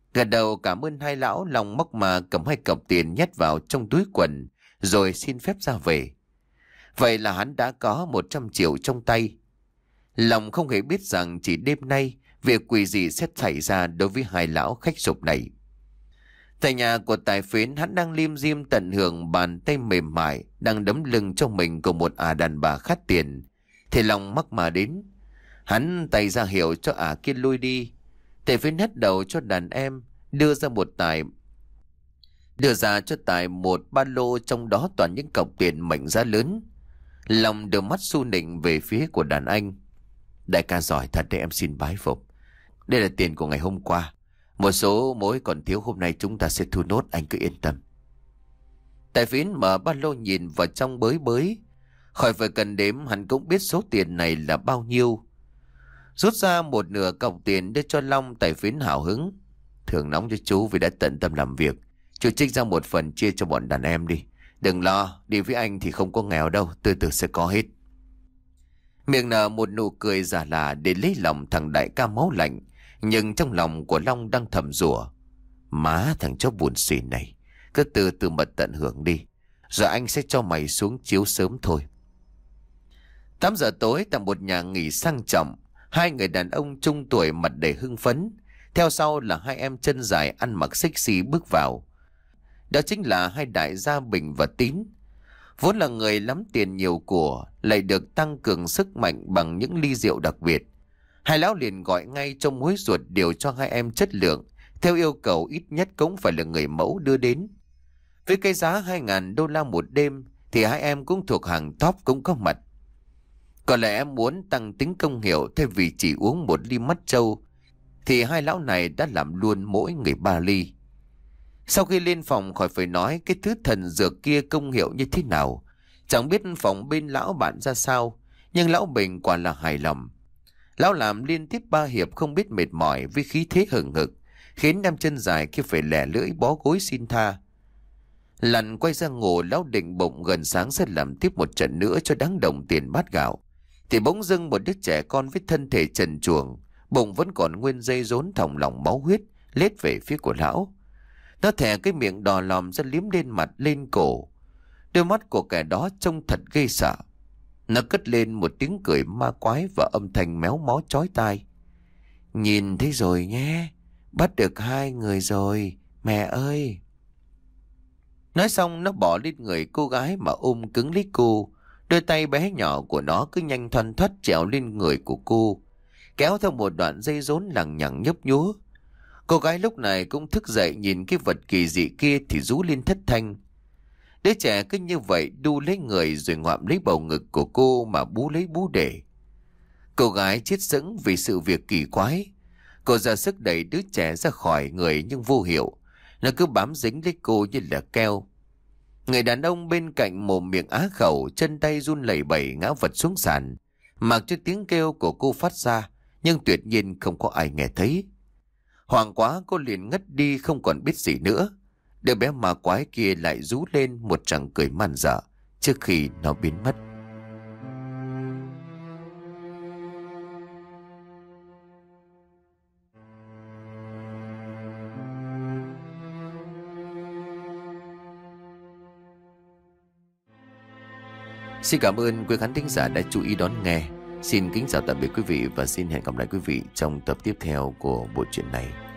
Gật đầu cảm ơn hai lão, Long móc mà cầm hai cọc tiền nhét vào trong túi quần, rồi xin phép ra về. Vậy là hắn đã có một trăm triệu trong tay. Long không hề biết rằng chỉ đêm nay, việc quỷ dị sẽ xảy ra đối với hai lão khách sộp này. Tại nhà của Tài Phiến, hắn đang lim dim tận hưởng bàn tay mềm mại, đang đấm lưng cho mình của một ả đàn bà khát tiền. Thì Long mắc mà đến. Hắn tay ra hiệu cho ả kia lui đi. Tài Phiến hất đầu cho đàn em, đưa ra một tài đưa ra cho Tài một ba lô, trong đó toàn những cọc tiền mệnh giá lớn. Long đưa mắt xu nịnh về phía của đàn anh. Đại ca giỏi thật để em xin bái phục. Đây là tiền của ngày hôm qua. Một số mối còn thiếu hôm nay chúng ta sẽ thu nốt, anh cứ yên tâm. Tài Phiến mở ba lô nhìn vào trong bới bới. Khỏi phải cần đếm, hắn cũng biết số tiền này là bao nhiêu. Rút ra một nửa cọc tiền đưa cho Long. Tài Phiến hào hứng. Thưởng nóng cho chú vì đã tận tâm làm việc. Chú trích ra một phần chia cho bọn đàn em đi. Đừng lo, đi với anh thì không có nghèo đâu, từ từ sẽ có hết. Miệng nở một nụ cười giả lạ để lấy lòng thằng đại ca máu lạnh. Nhưng trong lòng của Long đang thầm rủa. Má thằng chó buồn xỉn này, cứ từ từ mà tận hưởng đi, rồi anh sẽ cho mày xuống chiếu sớm thôi. Tám giờ tối tại một nhà nghỉ sang trọng, hai người đàn ông trung tuổi mặt đầy hưng phấn. Theo sau là hai em chân dài ăn mặc sexy bước vào. Đó chính là hai đại gia Bình và Tín. Vốn là người lắm tiền nhiều của, lại được tăng cường sức mạnh bằng những ly rượu đặc biệt. Hai lão liền gọi ngay trong muối ruột điều cho hai em chất lượng, theo yêu cầu ít nhất cũng phải là người mẫu đưa đến. Với cái giá hai ngàn đô la một đêm thì hai em cũng thuộc hàng top cũng có mặt. Còn lại em muốn tăng tính công hiệu, thay vì chỉ uống một ly mắt trâu thì hai lão này đã làm luôn mỗi người ba ly. Sau khi lên phòng khỏi phải nói cái thứ thần dược kia công hiệu như thế nào. Chẳng biết phòng bên lão bạn ra sao, nhưng lão Bình quả là hài lòng. Lão làm liên tiếp ba hiệp không biết mệt mỏi với khí thế hừng hực, khiến em chân dài kia phải lẻ lưỡi bó gối xin tha. Lần quay ra ngủ, lão định bụng gần sáng sẽ làm tiếp một trận nữa cho đáng đồng tiền bát gạo. Thì bỗng dưng một đứa trẻ con với thân thể trần truồng, bụng vẫn còn nguyên dây rốn thòng lòng máu huyết, lết về phía của lão. Nó thè cái miệng đỏ lòm ra liếm lên mặt lên cổ. Đôi mắt của kẻ đó trông thật ghê sợ. Nó cất lên một tiếng cười ma quái và âm thanh méo mó chói tai. Nhìn thấy rồi nhé, bắt được hai người rồi, mẹ ơi. Nói xong nó bỏ lên người cô gái mà ôm cứng lấy cô. Đôi tay bé nhỏ của nó cứ nhanh thoăn thoắt trèo lên người của cô, kéo theo một đoạn dây rốn lằng nhằng nhấp nhúa. Cô gái lúc này cũng thức dậy, nhìn cái vật kỳ dị kia thì rú lên thất thanh. Đứa trẻ cứ như vậy đu lấy người rồi ngoạm lấy bầu ngực của cô mà bú lấy bú để. Cô gái chết sững vì sự việc kỳ quái. Cô ra sức đẩy đứa trẻ ra khỏi người nhưng vô hiệu. Nó cứ bám dính lấy cô như là keo. Người đàn ông bên cạnh mồm miệng á khẩu, chân tay run lẩy bẩy ngã vật xuống sàn, mặc cho tiếng kêu của cô phát ra, nhưng tuyệt nhiên không có ai nghe thấy. Hoảng quá cô liền ngất đi không còn biết gì nữa. Đứa bé ma quái kia lại rú lên một tràng cười man dợ trước khi nó biến mất. Xin cảm ơn quý khán thính giả đã chú ý đón nghe. Xin kính chào tạm biệt quý vị và xin hẹn gặp lại quý vị trong tập tiếp theo của bộ truyện này.